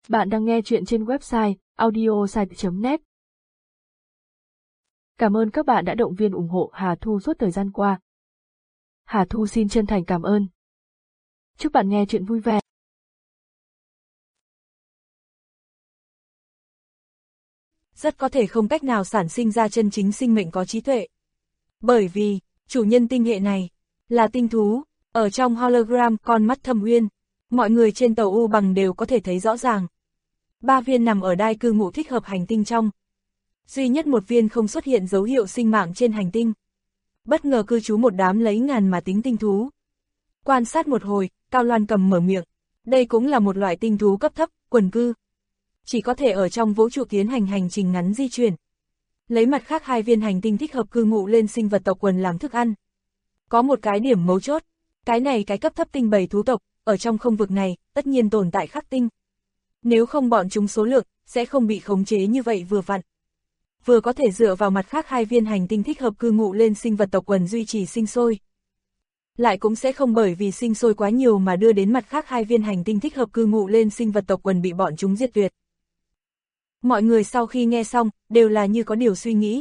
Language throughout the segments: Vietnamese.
Bạn đang nghe chuyện trên website audiosite.net. Cảm ơn các bạn đã động viên ủng hộ Hà Thu suốt thời gian qua. Hà Thu xin chân thành cảm ơn. Chúc bạn nghe chuyện vui vẻ. Rất có thể không cách nào sản sinh ra chân chính sinh mệnh có trí tuệ. Bởi vì, chủ nhân tinh hệ này, là tinh thú, ở trong hologram con mắt Thâm Uyên, mọi người trên tàu U Bằng đều có thể thấy rõ ràng. 3 viên nằm ở đai cư ngụ thích hợp hành tinh trong. Duy nhất một viên không xuất hiện dấu hiệu sinh mạng trên hành tinh. Bất ngờ cư trú một đám lấy ngàn mà tính tinh thú. Quan sát một hồi, Cao Loan Cầm mở miệng. Đây cũng là một loại tinh thú cấp thấp, quần cư. Chỉ có thể ở trong vũ trụ tiến hành hành trình ngắn di chuyển. Lấy mặt khác 2 viên hành tinh thích hợp cư ngụ lên sinh vật tộc quần làm thức ăn. Có một cái điểm mấu chốt, cái này cái cấp thấp tinh bầy thú tộc, ở trong không vực này, tất nhiên tồn tại khắc tinh. Nếu không bọn chúng số lượng, sẽ không bị khống chế như vậy vừa vặn. Vừa có thể dựa vào mặt khác 2 viên hành tinh thích hợp cư ngụ lên sinh vật tộc quần duy trì sinh sôi. Lại cũng sẽ không bởi vì sinh sôi quá nhiều mà đưa đến mặt khác 2 viên hành tinh thích hợp cư ngụ lên sinh vật tộc quần bị bọn chúng diệt tuyệt. Mọi người sau khi nghe xong, đều là như có điều suy nghĩ.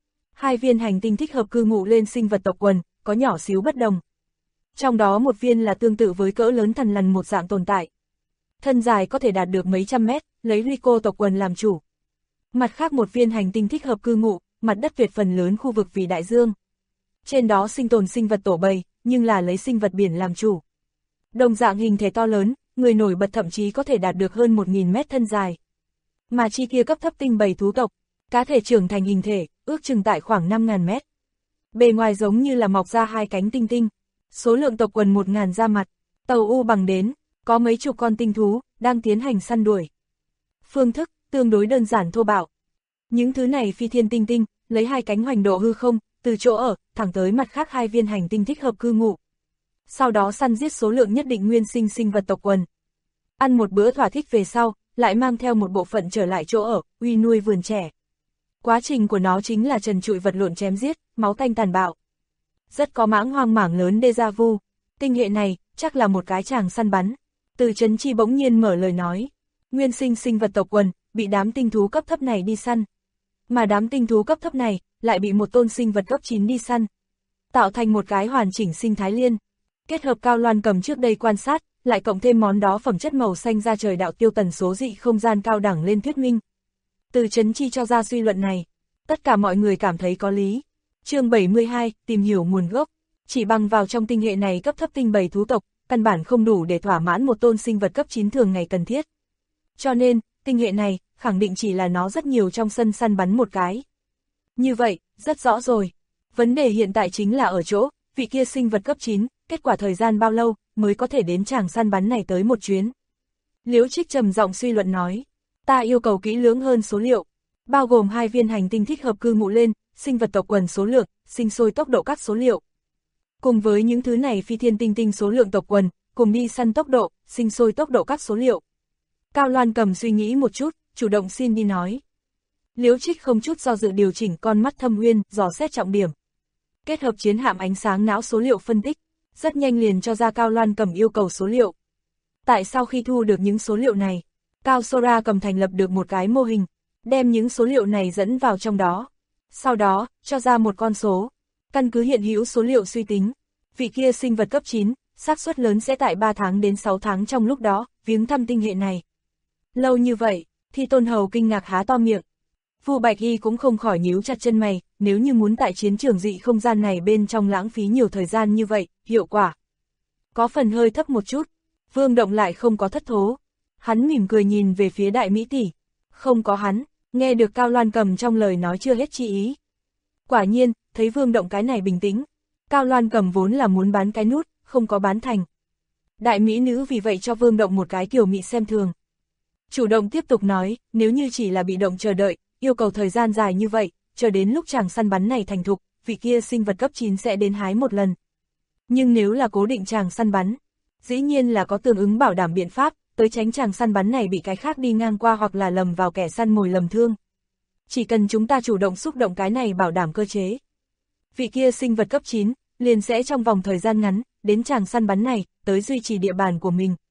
2 viên hành tinh thích hợp cư ngụ lên sinh vật tộc quần, có nhỏ xíu bất đồng. Trong đó một viên là tương tự với cỡ lớn thằn lằn một dạng tồn tại. Thân dài có thể đạt được mấy trăm mét, lấy Rico tộc quần làm chủ. Mặt khác một viên hành tinh thích hợp cư ngụ, mặt đất tuyệt phần lớn khu vực vì đại dương. Trên đó sinh tồn sinh vật tổ bầy, nhưng là lấy sinh vật biển làm chủ. Đồng dạng hình thể to lớn, người nổi bật thậm chí có thể đạt được hơn 1000 mét thân dài. Mà chi kia cấp thấp tinh bầy thú tộc, cá thể trưởng thành hình thể, ước chừng tại khoảng 5000 mét. Bề ngoài giống như là mọc ra 2 cánh tinh tinh, số lượng tộc quần 1000 ra mặt, tàu U Bằng đến, có mấy chục con tinh thú, đang tiến hành săn đuổi. Phương thức, tương đối đơn giản thô bạo. Những thứ này phi thiên tinh tinh, lấy 2 cánh hoành độ hư không, từ chỗ ở, thẳng tới mặt khác 2 viên hành tinh thích hợp cư ngụ. Sau đó săn giết số lượng nhất định nguyên sinh sinh vật tộc quần. Ăn một bữa thỏa thích về sau, lại mang theo một bộ phận trở lại chỗ ở, uy nuôi vườn trẻ. Quá trình của nó chính là trần trụi vật lộn chém giết, máu tanh tàn bạo. Rất có mãng hoang mảng lớn déjà vu. Tinh hệ này, chắc là một cái chàng săn bắn. Từ Trấn Chi bỗng nhiên mở lời nói. Nguyên sinh sinh vật tộc quần, bị đám tinh thú cấp thấp này đi săn. Mà đám tinh thú cấp thấp này, lại bị một tôn sinh vật cấp 9 đi săn. Tạo thành một cái hoàn chỉnh sinh thái liên. Kết hợp Cao Loan Cầm trước đây quan sát, lại cộng thêm món đó phẩm chất màu xanh ra trời đạo tiêu tần số dị không gian cao đẳng lên thuyết minh. Từ Trấn Chi cho ra suy luận này. Tất cả mọi người cảm thấy có lý. Chương 72, tìm hiểu nguồn gốc. Chỉ bằng vào trong tinh hệ này cấp thấp tinh bầy thú tộc, căn bản không đủ để thỏa mãn một tôn sinh vật cấp 9 thường ngày cần thiết. Cho nên, tinh hệ này, khẳng định chỉ là nó rất nhiều trong sân săn bắn một cái. Như vậy, rất rõ rồi. Vấn đề hiện tại chính là ở chỗ, vị kia sinh vật cấp 9, kết quả thời gian bao lâu, mới có thể đến tràng săn bắn này tới một chuyến. Liễu Trích trầm giọng suy luận nói, ta yêu cầu kỹ lưỡng hơn số liệu, bao gồm 2 viên hành tinh thích hợp cư ngụ lên, sinh vật tộc quần số lượng, sinh sôi tốc độ các số liệu. Cùng với những thứ này phi thiên tinh tinh số lượng tộc quần, cùng đi săn tốc độ, sinh sôi tốc độ các số liệu. Cao Loan Cầm suy nghĩ một chút, chủ động xin đi nói. Liễu Trích không chút do dự điều chỉnh con mắt Thâm Uyên, dò xét trọng điểm. Kết hợp chiến hạm ánh sáng não số liệu phân tích, rất nhanh liền cho ra Cao Loan Cầm yêu cầu số liệu. Tại sau khi thu được những số liệu này, Cao Sora Cầm thành lập được một cái mô hình, đem những số liệu này dẫn vào trong đó. Sau đó, cho ra một con số. Căn cứ hiện hữu số liệu suy tính, vị kia sinh vật cấp 9, xác suất lớn sẽ tại 3 tháng đến 6 tháng trong lúc đó, viếng thăm tinh hệ này. Lâu như vậy, Thi Tôn Hầu kinh ngạc há to miệng. Vu Bạch Y cũng không khỏi nhíu chặt chân mày, nếu như muốn tại chiến trường dị không gian này bên trong lãng phí nhiều thời gian như vậy, hiệu quả có phần hơi thấp một chút. Vương Động lại không có thất thố. Hắn mỉm cười nhìn về phía Đại Mỹ tỷ. Không có hắn, nghe được Cao Loan Cầm trong lời nói chưa hết chi ý. Quả nhiên, thấy Vương Động cái này bình tĩnh. Cao Loan Cầm vốn là muốn bán cái nút, không có bán thành. Đại Mỹ nữ vì vậy cho Vương Động một cái kiểu mị xem thường. Chủ động tiếp tục nói, nếu như chỉ là bị động chờ đợi, yêu cầu thời gian dài như vậy, chờ đến lúc chàng săn bắn này thành thục, vị kia sinh vật cấp 9 sẽ đến hái một lần. Nhưng nếu là cố định chàng săn bắn, dĩ nhiên là có tương ứng bảo đảm biện pháp, tới tránh chàng săn bắn này bị cái khác đi ngang qua hoặc là lầm vào kẻ săn mồi lầm thương. Chỉ cần chúng ta chủ động xúc động cái này bảo đảm cơ chế. Vị kia sinh vật cấp 9, liền sẽ trong vòng thời gian ngắn, đến chàng săn bắn này, tới duy trì địa bàn của mình.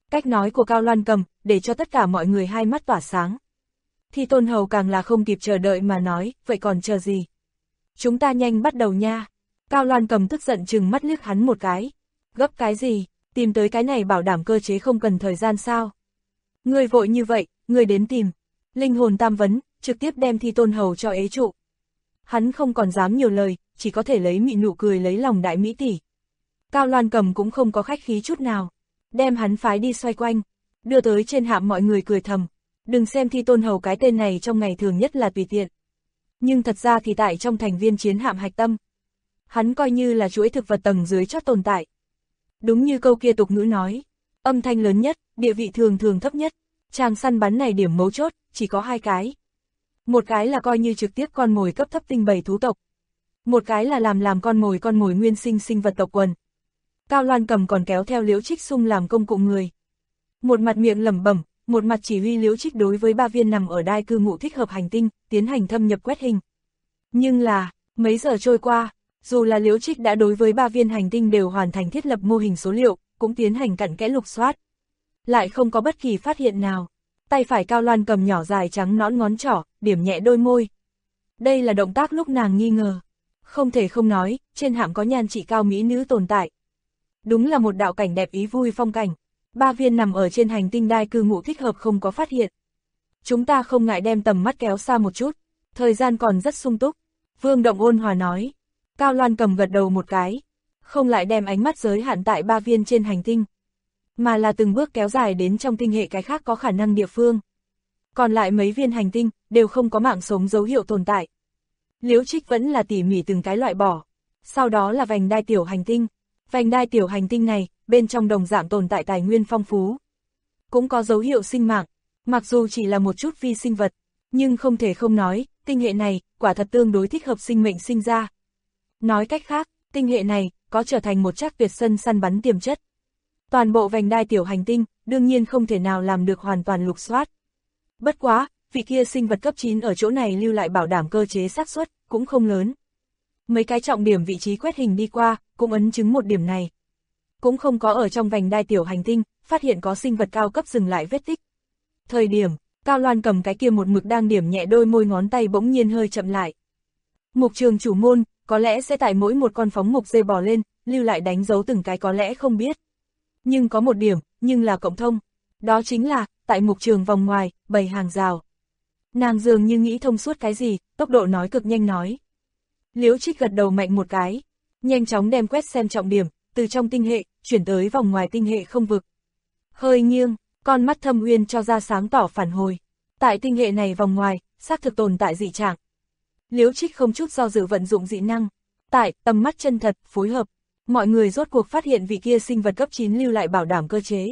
Cách nói của Cao Loan Cầm, để cho tất cả mọi người hai mắt tỏa sáng. Thi Tôn Hầu càng là không kịp chờ đợi mà nói, vậy còn chờ gì? Chúng ta nhanh bắt đầu nha. Cao Loan Cầm tức giận trừng mắt liếc hắn một cái. Gấp cái gì, tìm tới cái này bảo đảm cơ chế không cần thời gian sao? Ngươi vội như vậy, ngươi đến tìm. Linh hồn tam vấn, trực tiếp đem Thi Tôn Hầu cho ế trụ. Hắn không còn dám nhiều lời, chỉ có thể lấy mị nụ cười lấy lòng đại mỹ tỷ. Cao Loan Cầm cũng không có khách khí chút nào. Đem hắn phái đi xoay quanh, đưa tới trên hạm mọi người cười thầm. Đừng xem Thi Tôn Hầu cái tên này trong ngày thường nhất là tùy tiện. Nhưng thật ra thì tại trong thành viên chiến hạm hạch tâm. Hắn coi như là chuỗi thực vật tầng dưới chót tồn tại. Đúng như câu kia tục ngữ nói, âm thanh lớn nhất, địa vị thường thường thấp nhất. Chàng săn bắn này điểm mấu chốt, chỉ có hai cái. Một cái là coi như trực tiếp con mồi cấp thấp tinh bầy thú tộc. Một cái là làm con mồi nguyên sinh sinh vật tộc quần. Cao Loan Cầm còn kéo theo Liễu Trích Sung làm công cụ người. Một mặt miệng lẩm bẩm, một mặt chỉ huy Liễu Trích đối với 3 viên nằm ở đai cư ngụ thích hợp hành tinh, tiến hành thâm nhập quét hình. Nhưng là, mấy giờ trôi qua, dù là Liễu Trích đã đối với 3 viên hành tinh đều hoàn thành thiết lập mô hình số liệu, cũng tiến hành cặn kẽ lục soát. Lại không có bất kỳ phát hiện nào. Tay phải Cao Loan Cầm nhỏ dài trắng nõn ngón trỏ, điểm nhẹ đôi môi. Đây là động tác lúc nàng nghi ngờ. Không thể không nói, trên hạm có nhan trị cao mỹ nữ tồn tại. Đúng là một đạo cảnh đẹp ý vui phong cảnh. 3 viên nằm ở trên hành tinh đai cư ngụ thích hợp không có phát hiện. Chúng ta không ngại đem tầm mắt kéo xa một chút, thời gian còn rất sung túc. Vương Động ôn hòa nói. Cao Loan Cầm gật đầu một cái, không lại đem ánh mắt giới hạn tại 3 viên trên hành tinh, mà là từng bước kéo dài đến trong tinh hệ cái khác có khả năng địa phương. Còn lại mấy viên hành tinh, đều không có mạng sống dấu hiệu tồn tại. Liễu Trích vẫn là tỉ mỉ từng cái loại bỏ. Sau đó là vành đai tiểu hành tinh. Vành đai tiểu hành tinh này, bên trong đồng dạng tồn tại tài nguyên phong phú. Cũng có dấu hiệu sinh mạng, mặc dù chỉ là một chút vi sinh vật, nhưng không thể không nói, tinh hệ này, quả thật tương đối thích hợp sinh mệnh sinh ra. Nói cách khác, tinh hệ này, có trở thành một trác tuyệt sân săn bắn tiềm chất. Toàn bộ vành đai tiểu hành tinh, đương nhiên không thể nào làm được hoàn toàn lục soát. Bất quá, vị kia sinh vật cấp 9 ở chỗ này lưu lại bảo đảm cơ chế xác suất, cũng không lớn. Mấy cái trọng điểm vị trí quét hình đi qua, cũng ấn chứng một điểm này. Cũng không có ở trong vành đai tiểu hành tinh, phát hiện có sinh vật cao cấp dừng lại vết tích. Thời điểm, Cao Loan Cầm cái kia một mực đang điểm nhẹ đôi môi ngón tay bỗng nhiên hơi chậm lại. Mục trường chủ môn, có lẽ sẽ tại mỗi một con phóng mục dê bò lên, lưu lại đánh dấu từng cái có lẽ không biết. Nhưng có một điểm, nhưng là cộng thông. Đó chính là, tại mục trường vòng ngoài, bày hàng rào. Nàng dường như nghĩ thông suốt cái gì, tốc độ nói cực nhanh nói. Liễu Trích gật đầu mạnh một cái, nhanh chóng đem quét xem trọng điểm, từ trong tinh hệ, chuyển tới vòng ngoài tinh hệ không vực. Hơi nghiêng, con mắt Thâm Uyên cho ra sáng tỏ phản hồi. Tại tinh hệ này vòng ngoài, xác thực tồn tại dị trạng. Liễu Trích không chút do dự vận dụng dị năng. Tại, tầm mắt chân thật, phối hợp. Mọi người rốt cuộc phát hiện vị kia sinh vật cấp 9 lưu lại bảo đảm cơ chế.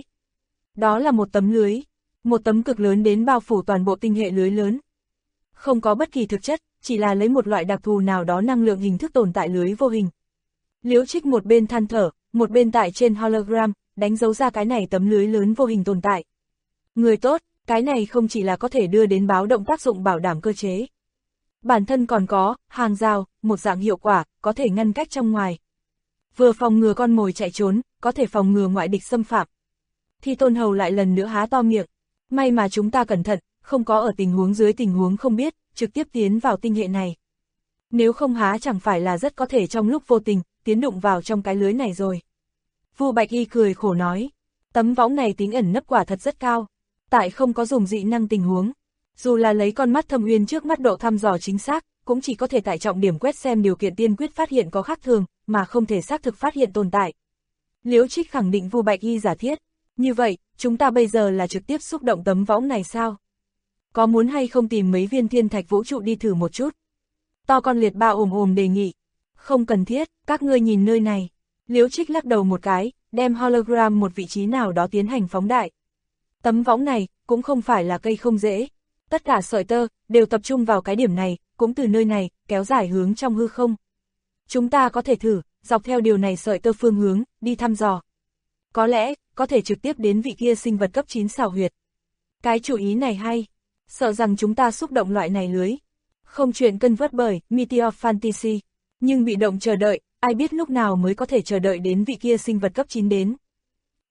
Đó là một tấm lưới. Một tấm cực lớn đến bao phủ toàn bộ tinh hệ lưới lớn. Không có bất kỳ thực chất, chỉ là lấy một loại đặc thù nào đó năng lượng hình thức tồn tại lưới vô hình. Liễu Trích một bên than thở, một bên tại trên hologram, đánh dấu ra cái này tấm lưới lớn vô hình tồn tại. Người tốt, cái này không chỉ là có thể đưa đến báo động tác dụng bảo đảm cơ chế. Bản thân còn có, hàng rào, một dạng hiệu quả, có thể ngăn cách trong ngoài. Vừa phòng ngừa con mồi chạy trốn, có thể phòng ngừa ngoại địch xâm phạm. Thi Tôn Hầu lại lần nữa há to miệng. May mà chúng ta cẩn thận, không có ở dưới tình huống không biết, trực tiếp tiến vào tinh hệ này. Nếu không há chẳng phải là rất có thể trong lúc vô tình, tiến đụng vào trong cái lưới này rồi. Vu Bạch Y cười khổ nói, tấm võng này tính ẩn nấp quả thật rất cao. Tại không có dùng dị năng tình huống. Dù là lấy con mắt Thâm Uyên trước mắt độ thăm dò chính xác, cũng chỉ có thể tại trọng điểm quét xem điều kiện tiên quyết phát hiện có khác thường, mà không thể xác thực phát hiện tồn tại. Liễu Trích khẳng định Vu Bạch Y giả thiết. Như vậy, chúng ta bây giờ là trực tiếp xúc động tấm võng này sao? Có muốn hay không tìm mấy viên thiên thạch vũ trụ đi thử một chút? To con liệt ba ồm đề nghị. Không cần thiết, các ngươi nhìn nơi này. Liễu Trích lắc đầu một cái, đem hologram một vị trí nào đó tiến hành phóng đại. Tấm võng này, cũng không phải là cây không dễ. Tất cả sợi tơ, đều tập trung vào cái điểm này, cũng từ nơi này, kéo dài hướng trong hư không. Chúng ta có thể thử, dọc theo điều này sợi tơ phương hướng, đi thăm dò. Có lẽ, có thể trực tiếp đến vị kia sinh vật cấp 9 xảo huyệt. Cái chủ ý này hay. Sợ rằng chúng ta xúc động loại này lưới. Không chuyện cân vớt bởi, Meteor Fantasy. Nhưng bị động chờ đợi, ai biết lúc nào mới có thể chờ đợi đến vị kia sinh vật cấp 9 đến.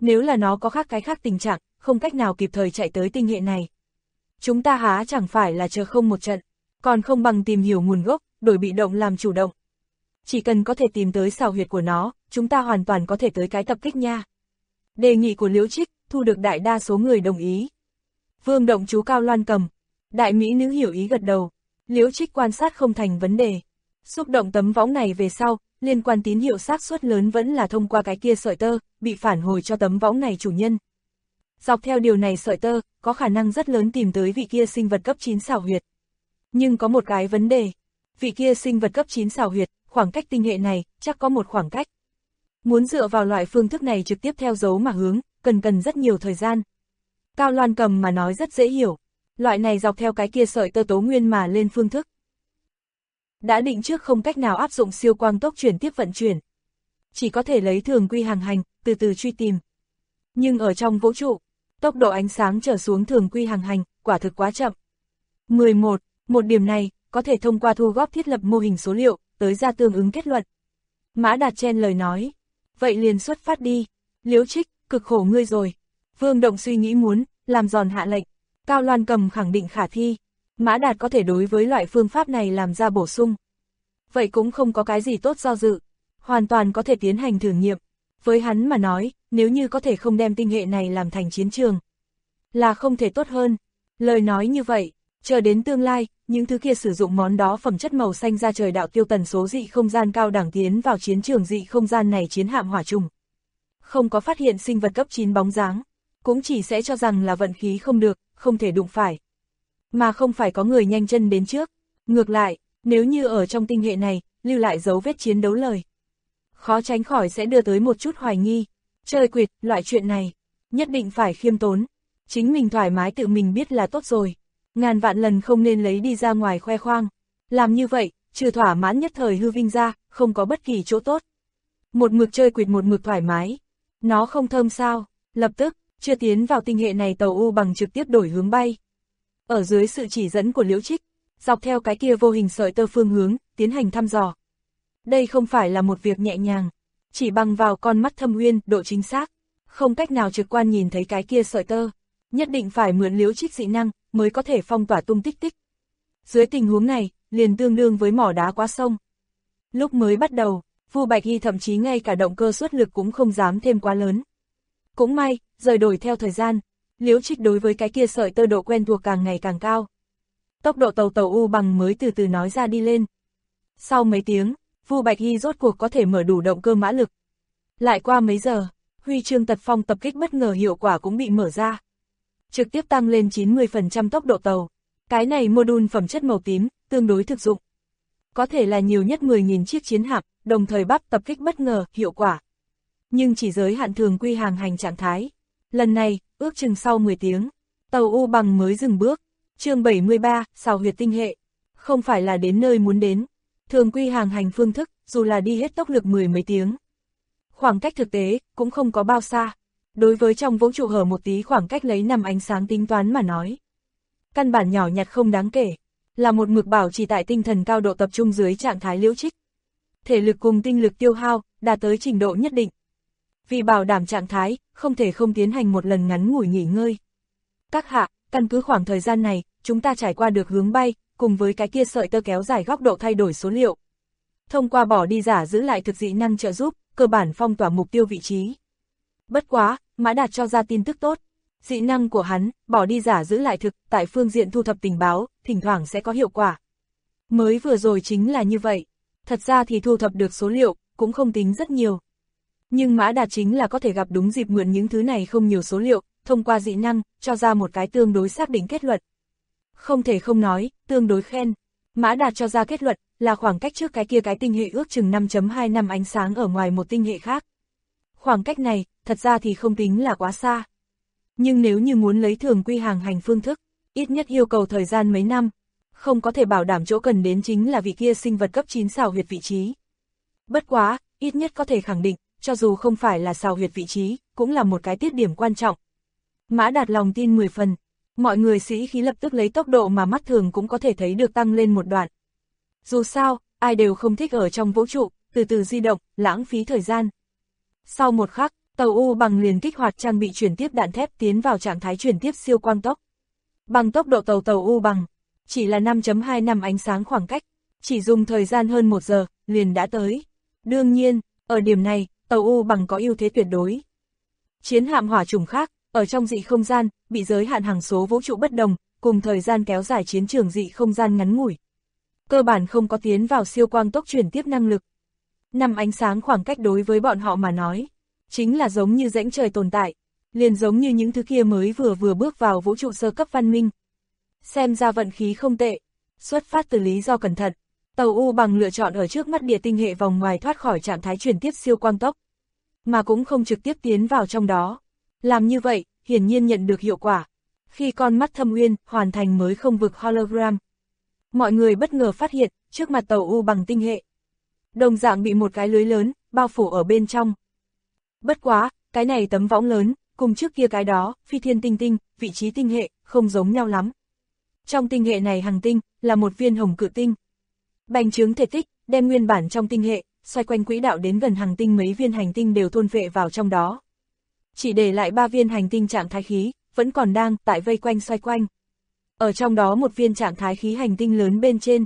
Nếu là nó có khác cái khác tình trạng, không cách nào kịp thời chạy tới tinh hệ này. Chúng ta há chẳng phải là chờ không một trận, còn không bằng tìm hiểu nguồn gốc, đổi bị động làm chủ động. Chỉ cần có thể tìm tới xào huyệt của nó, chúng ta hoàn toàn có thể tới cái tập kích nha. Đề nghị của Liễu Trích, thu được đại đa số người đồng ý. Vương Động chú Cao Loan Cầm, đại mỹ nữ hiểu ý gật đầu. Liễu Trích quan sát không thành vấn đề. Xúc động tấm võng này về sau, liên quan tín hiệu xác suất lớn vẫn là thông qua cái kia sợi tơ, bị phản hồi cho tấm võng này chủ nhân. Dọc theo điều này sợi tơ, có khả năng rất lớn tìm tới vị kia sinh vật cấp 9 xào huyệt. Nhưng có một cái vấn đề, vị kia sinh vật cấp 9 xào huyệt, khoảng cách tinh hệ này, chắc có một khoảng cách. Muốn dựa vào loại phương thức này trực tiếp theo dấu mà hướng, cần rất nhiều thời gian. Cao Loan Cầm mà nói rất dễ hiểu, loại này dọc theo cái kia sợi tơ tố nguyên mà lên phương thức. Đã định trước không cách nào áp dụng siêu quang tốc chuyển tiếp vận chuyển. Chỉ có thể lấy thường quy hàng hành, từ từ truy tìm. Nhưng ở trong vũ trụ, tốc độ ánh sáng trở xuống thường quy hàng hành, quả thực quá chậm. 11. Một điểm này, có thể thông qua thu góp thiết lập mô hình số liệu, tới ra tương ứng kết luận. Mã Đạt chen lời nói. Vậy liền xuất phát đi. Liễu Trích, cực khổ ngươi rồi. Vương Động suy nghĩ muốn, làm giòn hạ lệnh. Cao Loan Cầm khẳng định khả thi. Mã Đạt có thể đối với loại phương pháp này làm ra bổ sung. Vậy cũng không có cái gì tốt do dự. Hoàn toàn có thể tiến hành thử nghiệm. Với hắn mà nói, nếu như có thể không đem tinh hệ này làm thành chiến trường, là không thể tốt hơn. Lời nói như vậy, chờ đến tương lai, những thứ kia sử dụng món đó phẩm chất màu xanh ra trời đạo tiêu tần số dị không gian cao đẳng tiến vào chiến trường dị không gian này chiến hạm hỏa trùng. Không có phát hiện sinh vật cấp 9 bóng dáng, cũng chỉ sẽ cho rằng là vận khí không được, không thể đụng phải. Mà không phải có người nhanh chân đến trước. Ngược lại, nếu như ở trong tinh hệ này, lưu lại dấu vết chiến đấu lời, khó tránh khỏi sẽ đưa tới một chút hoài nghi. Chơi quỵt, loại chuyện này, nhất định phải khiêm tốn. Chính mình thoải mái tự mình biết là tốt rồi. Ngàn vạn lần không nên lấy đi ra ngoài khoe khoang. Làm như vậy, trừ thỏa mãn nhất thời hư vinh ra, không có bất kỳ chỗ tốt. Một mực chơi quỵt một mực thoải mái. Nó không thơm sao, lập tức, chưa tiến vào tinh hệ này tàu U bằng trực tiếp đổi hướng bay. Ở dưới sự chỉ dẫn của Liễu Trích, dọc theo cái kia vô hình sợi tơ phương hướng, tiến hành thăm dò. Đây không phải là một việc nhẹ nhàng, chỉ bằng vào con mắt thâm uyên, độ chính xác, không cách nào trực quan nhìn thấy cái kia sợi tơ, nhất định phải mượn Liễu Trích dị năng, mới có thể phong tỏa tung tích tích. Dưới tình huống này, liền tương đương với mỏ đá qua sông. Lúc mới bắt đầu, Vu Bạch Hy thậm chí ngay cả động cơ suất lực cũng không dám thêm quá lớn. Cũng may, rời đổi theo thời gian, Liễu Trích đối với cái kia sợi tơ độ quen thuộc càng ngày càng cao. Tốc độ tàu U bằng mới từ từ nói ra đi lên. Sau mấy tiếng, Vu Bạch Hy rốt cuộc có thể mở đủ động cơ mã lực. Lại qua mấy giờ, huy chương tật phong tập kích bất ngờ hiệu quả cũng bị mở ra. Trực tiếp tăng lên 90% tốc độ tàu. Cái này module phẩm chất màu tím, tương đối thực dụng. Có thể là nhiều nhất 10.000 chiếc chiến hạm, đồng thời bắp tập kích bất ngờ, hiệu quả. Nhưng chỉ giới hạn thường quy hàng hành trạng thái. Lần này, ước chừng sau 10 tiếng, tàu U bằng mới dừng bước. Chương 73, xào huyệt tinh hệ. Không phải là đến nơi muốn đến. Thường quy hàng hành phương thức, dù là đi hết tốc lực 10 mấy tiếng. Khoảng cách thực tế, cũng không có bao xa. Đối với trong vũ trụ hở một tí khoảng cách lấy 5 ánh sáng tính toán mà nói. Căn bản nhỏ nhặt không đáng kể. Là một mực bảo trì tại tinh thần cao độ tập trung dưới trạng thái Liễu Trích. Thể lực cùng tinh lực tiêu hao, đạt tới trình độ nhất định. Vì bảo đảm trạng thái, không thể không tiến hành một lần ngắn ngủi nghỉ ngơi. Các hạ, căn cứ khoảng thời gian này, chúng ta trải qua được hướng bay, cùng với cái kia sợi tơ kéo dài góc độ thay đổi số liệu. Thông qua bỏ đi giả giữ lại thực dị năng trợ giúp, cơ bản phong tỏa mục tiêu vị trí. Bất quá, Mã Đạt cho ra tin tức tốt. Dị năng của hắn, bỏ đi giả giữ lại thực, tại phương diện thu thập tình báo, thỉnh thoảng sẽ có hiệu quả. Mới vừa rồi chính là như vậy. Thật ra thì thu thập được số liệu, cũng không tính rất nhiều. Nhưng Mã Đạt chính là có thể gặp đúng dịp mượn những thứ này không nhiều số liệu, thông qua dị năng, cho ra một cái tương đối xác định kết luận. Không thể không nói, tương đối khen. Mã Đạt cho ra kết luận, là khoảng cách trước cái kia cái tinh hệ ước chừng 5.2 năm ánh sáng ở ngoài một tinh hệ khác. Khoảng cách này, thật ra thì không tính là quá xa. Nhưng nếu như muốn lấy thường quy hàng hành phương thức, ít nhất yêu cầu thời gian mấy năm, không có thể bảo đảm chỗ cần đến chính là vị kia sinh vật cấp 9 xào huyệt vị trí. Bất quá, ít nhất có thể khẳng định, cho dù không phải là xào huyệt vị trí, cũng là một cái tiết điểm quan trọng. Mã Đạt lòng tin 10 phần, mọi người sĩ khí lập tức lấy tốc độ mà mắt thường cũng có thể thấy được tăng lên một đoạn. Dù sao, ai đều không thích ở trong vũ trụ, từ từ di động, lãng phí thời gian. Sau một khắc, Tàu U bằng liền kích hoạt trang bị chuyển tiếp đạn thép tiến vào trạng thái chuyển tiếp siêu quang tốc. Bằng tốc độ tàu U bằng, chỉ là 5.2 năm ánh sáng khoảng cách, chỉ dùng thời gian hơn 1 giờ, liền đã tới. Đương nhiên, ở điểm này, tàu U bằng có ưu thế tuyệt đối. Chiến hạm hỏa chủng khác, ở trong dị không gian, bị giới hạn hằng số vũ trụ bất đồng, cùng thời gian kéo dài chiến trường dị không gian ngắn ngủi. Cơ bản không có tiến vào siêu quang tốc chuyển tiếp năng lực. 5 ánh sáng khoảng cách đối với bọn họ mà nói, chính là giống như rãnh trời tồn tại, liền giống như những thứ kia mới vừa bước vào vũ trụ sơ cấp văn minh. Xem ra vận khí không tệ, xuất phát từ lý do cẩn thận, tàu U bằng lựa chọn ở trước mắt địa tinh hệ vòng ngoài thoát khỏi trạng thái chuyển tiếp siêu quang tốc, mà cũng không trực tiếp tiến vào trong đó. Làm như vậy, hiển nhiên nhận được hiệu quả. Khi con mắt Thâm Uyên hoàn thành mới không vực hologram, mọi người bất ngờ phát hiện, trước mặt tàu U bằng tinh hệ, đồng dạng bị một cái lưới lớn, bao phủ ở bên trong. Bất quá, cái này tấm võng lớn, cùng trước kia cái đó, phi thiên tinh tinh, vị trí tinh hệ, không giống nhau lắm. Trong tinh hệ này hành tinh, là một viên hồng cự tinh. Bành trướng thể tích, đem nguyên bản trong tinh hệ, xoay quanh quỹ đạo đến gần hành tinh mấy viên hành tinh đều thôn phệ vào trong đó. Chỉ để lại 3 viên hành tinh trạng thái khí, vẫn còn đang tại vây quanh xoay quanh. Ở trong đó một viên trạng thái khí hành tinh lớn bên trên.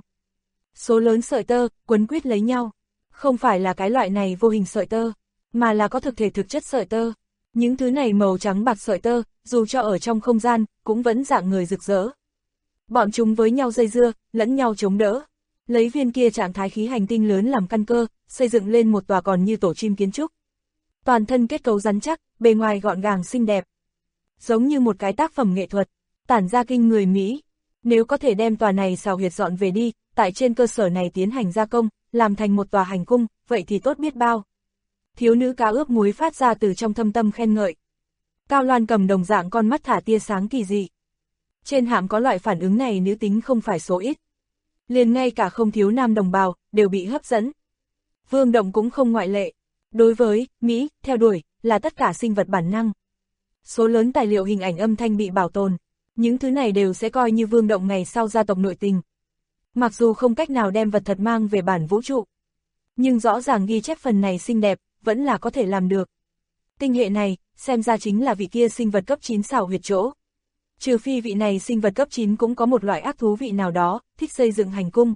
Số lớn sợi tơ, quấn quýt lấy nhau. Không phải là cái loại này vô hình sợi tơ, mà là có thực thể thực chất sợi tơ. Những thứ này màu trắng bạc sợi tơ, dù cho ở trong không gian, cũng vẫn dạng người rực rỡ. Bọn chúng với nhau dây dưa, lẫn nhau chống đỡ. Lấy viên kia trạng thái khí hành tinh lớn làm căn cơ, xây dựng lên một tòa còn như tổ chim kiến trúc. Toàn thân kết cấu rắn chắc, bề ngoài gọn gàng xinh đẹp. Giống như một cái tác phẩm nghệ thuật, tản ra kinh người Mỹ. Nếu có thể đem tòa này xào huyệt dọn về đi, tại trên cơ sở này tiến hành gia công, làm thành một tòa hành cung, vậy thì tốt biết bao. Thiếu nữ cá ướp muối phát ra từ trong thâm tâm khen ngợi. Cao Loan cầm đồng dạng con mắt thả tia sáng kỳ dị. Trên hạm có loại phản ứng này nữ tính không phải số ít. Liền ngay cả không thiếu nam đồng bào, đều bị hấp dẫn. Vương Động cũng không ngoại lệ. Đối với Mỹ, theo đuổi, là tất cả sinh vật bản năng. Số lớn tài liệu hình ảnh âm thanh bị bảo tồn. Những thứ này đều sẽ coi như Vương Động ngày sau gia tộc nội tình. Mặc dù không cách nào đem vật thật mang về bản vũ trụ, nhưng rõ ràng ghi chép phần này xinh đẹp, vẫn là có thể làm được. Tinh hệ này, xem ra chính là vị kia sinh vật cấp 9 xảo huyệt chỗ. Trừ phi vị này sinh vật cấp 9 cũng có một loại ác thú vị nào đó, thích xây dựng hành cung.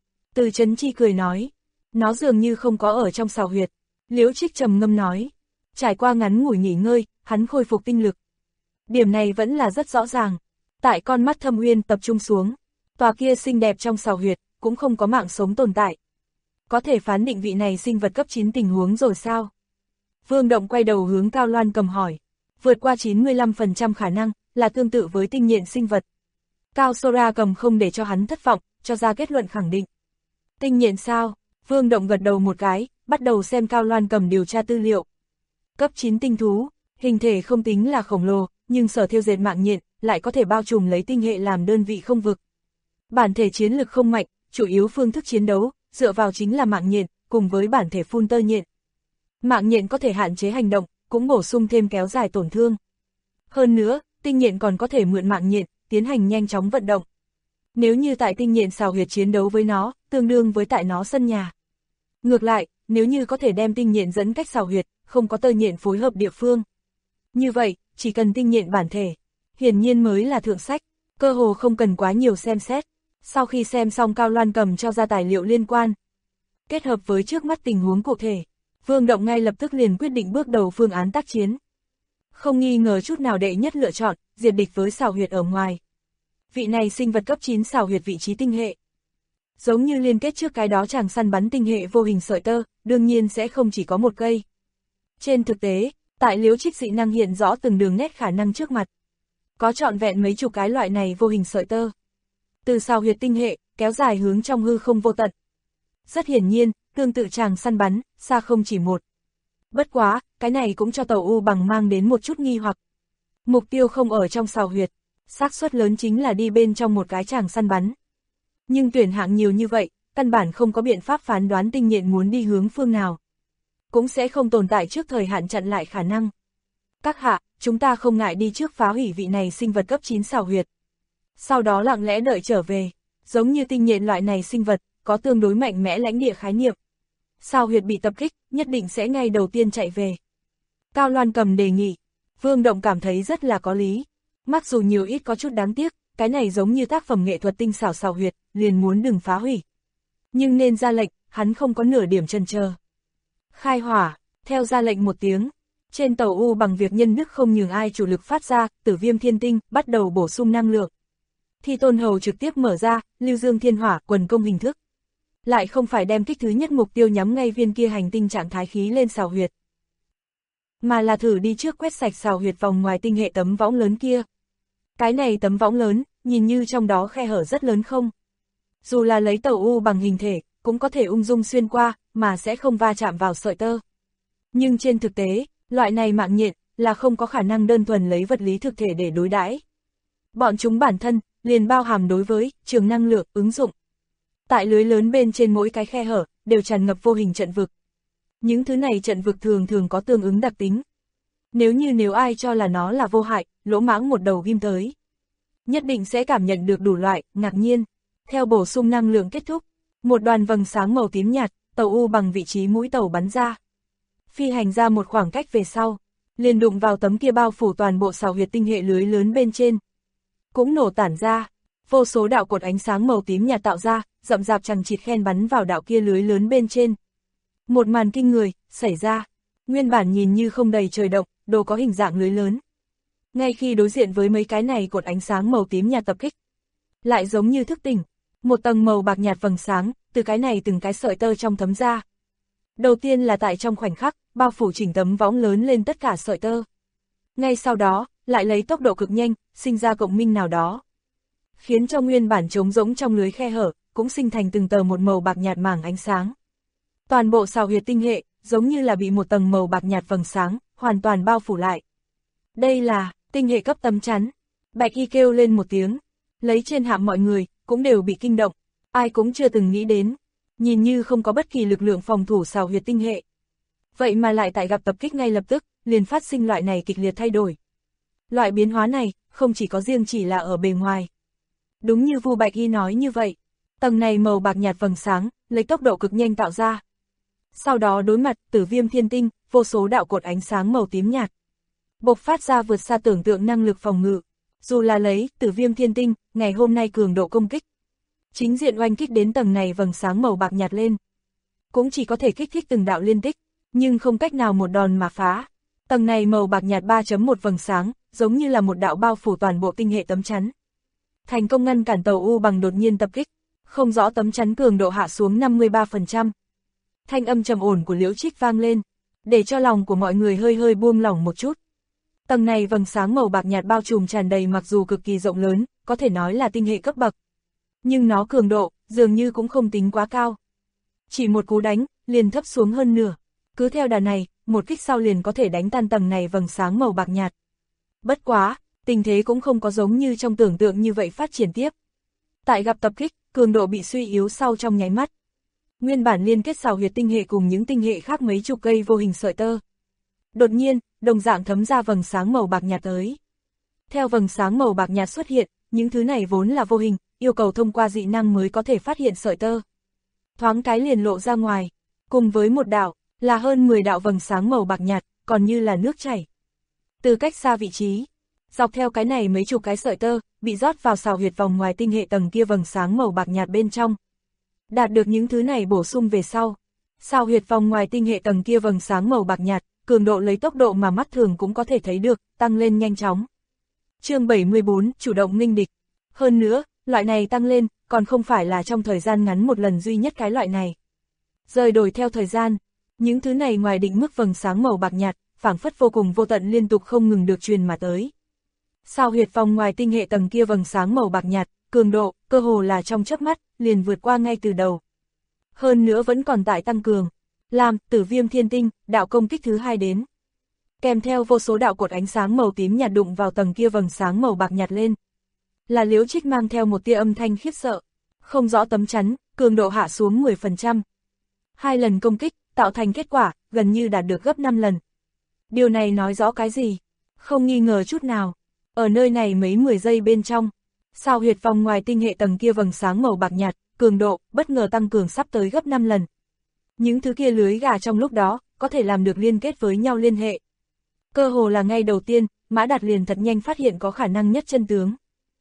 Từ Chấn Chi cười nói, nó dường như không có ở trong xảo huyệt. Liễu Trích trầm ngâm nói, trải qua ngắn ngủi nghỉ ngơi, hắn khôi phục tinh lực. Điểm này vẫn là rất rõ ràng. Tại con mắt Thâm Uyên tập trung xuống, tòa kia xinh đẹp trong xảo huyệt, cũng không có mạng sống tồn tại. Có thể phán định vị này sinh vật cấp 9 tình huống rồi sao? Vương Động quay đầu hướng Cao Loan cầm hỏi. Vượt qua 95% khả năng, là tương tự với tinh nhện sinh vật. Cao Sora cầm không để cho hắn thất vọng, cho ra kết luận khẳng định. Tinh nhện sao? Vương Động gật đầu một cái, bắt đầu xem Cao Loan cầm điều tra tư liệu. Cấp 9 tinh thú, hình thể không tính là khổng lồ, nhưng sở thiêu dệt mạng nhện, lại có thể bao trùm lấy tinh hệ làm đơn vị không vực. Bản thể chiến lực không mạnh, chủ yếu phương thức chiến đấu, dựa vào chính là mạng nhện, cùng với bản thể phun tơ nhện. Mạng nhện có thể hạn chế hành động, cũng bổ sung thêm kéo dài tổn thương. Hơn nữa, tinh nhện còn có thể mượn mạng nhện, tiến hành nhanh chóng vận động. Nếu như tại tinh nhện xào huyệt chiến đấu với nó, tương đương với tại nó sân nhà. Ngược lại, nếu như có thể đem tinh nhện dẫn cách xào huyệt, không có tơ nhện phối hợp địa phương. Như vậy, chỉ cần tinh nhện bản thể, hiển nhiên mới là thượng sách, cơ hồ không cần quá nhiều xem xét. Sau khi xem xong Cao Loan cầm cho ra tài liệu liên quan, kết hợp với trước mắt tình huống cụ thể, Vương Động ngay lập tức liền quyết định bước đầu phương án tác chiến. Không nghi ngờ chút nào đệ nhất lựa chọn, diệt địch với xảo huyệt ở ngoài. Vị này sinh vật cấp 9 xảo huyệt vị trí tinh hệ. Giống như liên kết trước cái đó chàng săn bắn tinh hệ vô hình sợi tơ, đương nhiên sẽ không chỉ có một cây. Trên thực tế, tại Liễu Trích dị năng hiện rõ từng đường nét khả năng trước mặt. Có trọn vẹn mấy chục cái loại này vô hình sợi tơ. Từ xào huyệt tinh hệ, kéo dài hướng trong hư không vô tận. Rất hiển nhiên, tương tự chàng săn bắn, xa không chỉ một. Bất quá, cái này cũng cho tàu U bằng mang đến một chút nghi hoặc. Mục tiêu không ở trong xào huyệt, xác suất lớn chính là đi bên trong một cái chàng săn bắn. Nhưng tuyển hạng nhiều như vậy, căn bản không có biện pháp phán đoán tinh nhện muốn đi hướng phương nào. Cũng sẽ không tồn tại trước thời hạn chặn lại khả năng. Các hạ, chúng ta không ngại đi trước phá hủy vị này sinh vật cấp 9 xào huyệt. Sau đó lặng lẽ đợi trở về, giống như tinh nhện loại này sinh vật, có tương đối mạnh mẽ lãnh địa khái niệm. Xào huyệt bị tập kích, nhất định sẽ ngay đầu tiên chạy về. Cao Loan Cầm đề nghị. Vương Động cảm thấy rất là có lý. Mặc dù nhiều ít có chút đáng tiếc, cái này giống như tác phẩm nghệ thuật tinh xảo xảo huyệt, liền muốn đừng phá hủy. Nhưng nên ra lệnh, hắn không có nửa điểm chần chờ. Khai hỏa, theo ra lệnh một tiếng. Trên tàu U bằng việc nhân đức không nhường ai chủ lực phát ra, Tử Viêm Thiên Tinh, bắt đầu bổ sung năng lượng. Thi Tôn Hầu trực tiếp mở ra, Lưu Dương Thiên Hỏa, quần công hình thức. Lại không phải đem kích thứ nhất mục tiêu nhắm ngay viên kia hành tinh trạng thái khí lên xào huyệt. Mà là thử đi trước quét sạch xào huyệt vòng ngoài tinh hệ tấm võng lớn kia. Cái này tấm võng lớn, nhìn như trong đó khe hở rất lớn không? Dù là lấy tàu U bằng hình thể, cũng có thể ung dung xuyên qua, mà sẽ không va chạm vào sợi tơ. Nhưng trên thực tế, loại này mạng nhện, là không có khả năng đơn thuần lấy vật lý thực thể để đối đãi. Bọn chúng bản thân, liền bao hàm đối với trường năng lượng ứng dụng. Tại lưới lớn bên trên mỗi cái khe hở, đều tràn ngập vô hình trận vực. Những thứ này trận vực thường thường có tương ứng đặc tính. Nếu ai cho là nó là vô hại, lỗ mãng một đầu ghim tới, nhất định sẽ cảm nhận được đủ loại, ngạc nhiên. Theo bổ sung năng lượng kết thúc, một đoàn vầng sáng màu tím nhạt, tàu U bằng vị trí mũi tàu bắn ra. Phi hành ra một khoảng cách về sau, liền đụng vào tấm kia bao phủ toàn bộ xào huyệt tinh hệ lưới lớn bên trên. Cũng nổ tản ra, vô số đạo cột ánh sáng màu tím nhạt tạo ra, rậm rạp chằng chịt khen bắn vào đạo kia lưới lớn bên trên. Một màn kinh người, xảy ra, nguyên bản nhìn như không đầy trời động, đồ có hình dạng lưới lớn. Ngay khi đối diện với mấy cái này cột ánh sáng màu tím nhạt tập kích, lại giống như thức tỉnh, một tầng màu bạc nhạt vầng sáng, từ cái này từng cái sợi tơ trong thấm ra. Đầu tiên là tại trong khoảnh khắc, bao phủ chỉnh tấm võng lớn lên tất cả sợi tơ. Ngay sau đó, lại lấy tốc độ cực nhanh, sinh ra cộng minh nào đó. Khiến cho nguyên bản trống rỗng trong lưới khe hở, cũng sinh thành từng tờ một màu bạc nhạt mảng ánh sáng. Toàn bộ xào huyệt tinh hệ, giống như là bị một tầng màu bạc nhạt vầng sáng, hoàn toàn bao phủ lại. Đây là, tinh hệ cấp tấm chắn. Bạch Y kêu lên một tiếng, lấy trên hạm mọi người, cũng đều bị kinh động, ai cũng chưa từng nghĩ đến. Nhìn như không có bất kỳ lực lượng phòng thủ xào huyệt tinh hệ. Vậy mà lại tại gặp tập kích ngay lập tức, liền phát sinh loại này kịch liệt thay đổi. Loại biến hóa này, không chỉ có riêng chỉ là ở bề ngoài. Đúng như Vu Bạch Y nói như vậy, tầng này màu bạc nhạt vầng sáng, lấy tốc độ cực nhanh tạo ra. Sau đó đối mặt Tử Viêm Thiên Tinh, vô số đạo cột ánh sáng màu tím nhạt. Bộc phát ra vượt xa tưởng tượng năng lực phòng ngự. Dù là lấy Tử Viêm Thiên Tinh, ngày hôm nay cường độ công kích. Chính diện oanh kích đến tầng này vầng sáng màu bạc nhạt lên. Cũng chỉ có thể kích thích từng đạo liên tích, nhưng không cách nào một đòn mà phá. Tầng này màu bạc nhạt 3.1 vầng sáng, giống như là một đạo bao phủ toàn bộ tinh hệ tấm chắn. Thành công ngăn cản tàu U bằng đột nhiên tập kích, không rõ tấm chắn cường độ hạ xuống 53%. Thanh âm trầm ổn của Liễu Trích vang lên, để cho lòng của mọi người hơi hơi buông lỏng một chút. Tầng này vầng sáng màu bạc nhạt bao trùm tràn đầy mặc dù cực kỳ rộng lớn, có thể nói là tinh hệ cấp bậc. Nhưng nó cường độ, dường như cũng không tính quá cao. Chỉ một cú đánh, liền thấp xuống hơn nửa. Cứ theo đà này, một kích sau liền có thể đánh tan tầng này vầng sáng màu bạc nhạt. Bất quá, tình thế cũng không có giống như trong tưởng tượng như vậy phát triển tiếp. Tại gặp tập kích, cường độ bị suy yếu sau trong nháy mắt. Nguyên bản liên kết xào huyệt tinh hệ cùng những tinh hệ khác mấy chục cây vô hình sợi tơ. Đột nhiên, đồng dạng thấm ra vầng sáng màu bạc nhạt tới. Theo vầng sáng màu bạc nhạt xuất hiện, những thứ này vốn là vô hình, yêu cầu thông qua dị năng mới có thể phát hiện sợi tơ. Thoáng cái liền lộ ra ngoài, cùng với một đạo, là hơn 10 đạo vầng sáng màu bạc nhạt, còn như là nước chảy. Từ cách xa vị trí, dọc theo cái này mấy chục cái sợi tơ, bị rót vào xào huyệt vòng ngoài tinh hệ tầng kia vầng sáng màu bạc nhạt bên trong. Đạt được những thứ này bổ sung về sau, xào huyệt vòng ngoài tinh hệ tầng kia vầng sáng màu bạc nhạt, cường độ lấy tốc độ mà mắt thường cũng có thể thấy được, tăng lên nhanh chóng. Chương 74, chủ động nghênh địch. Hơn nữa, loại này tăng lên, còn không phải là trong thời gian ngắn một lần duy nhất cái loại này. Rời đổi theo thời gian, những thứ này ngoài định mức vầng sáng màu bạc nhạt, phảng phất vô cùng vô tận liên tục không ngừng được truyền mà tới. Xào huyệt vòng ngoài tinh hệ tầng kia vầng sáng màu bạc nhạt, cường độ, cơ hồ là trong chớp mắt, liền vượt qua ngay từ đầu. Hơn nữa vẫn còn tại tăng cường, làm Tử Viêm Thiên Tinh, đạo công kích thứ 2 đến. Kèm theo vô số đạo cột ánh sáng màu tím nhạt đụng vào tầng kia vầng sáng màu bạc nhạt lên. Là Liễu Trích mang theo một tia âm thanh khiếp sợ, không rõ tấm chắn, cường độ hạ xuống 10%. 2 lần công kích, tạo thành kết quả, gần như đạt được gấp 5 lần. Điều này nói rõ cái gì? Không nghi ngờ chút nào. Ở nơi này mấy 10 giây bên trong, xào huyệt vòng ngoài tinh hệ tầng kia vầng sáng màu bạc nhạt, cường độ, bất ngờ tăng cường sắp tới gấp 5 lần. Những thứ kia lưới gà trong lúc đó, có thể làm được liên kết với nhau liên hệ. Cơ hồ là ngay đầu tiên, Mã Đạt liền thật nhanh phát hiện có khả năng nhất chân tướng.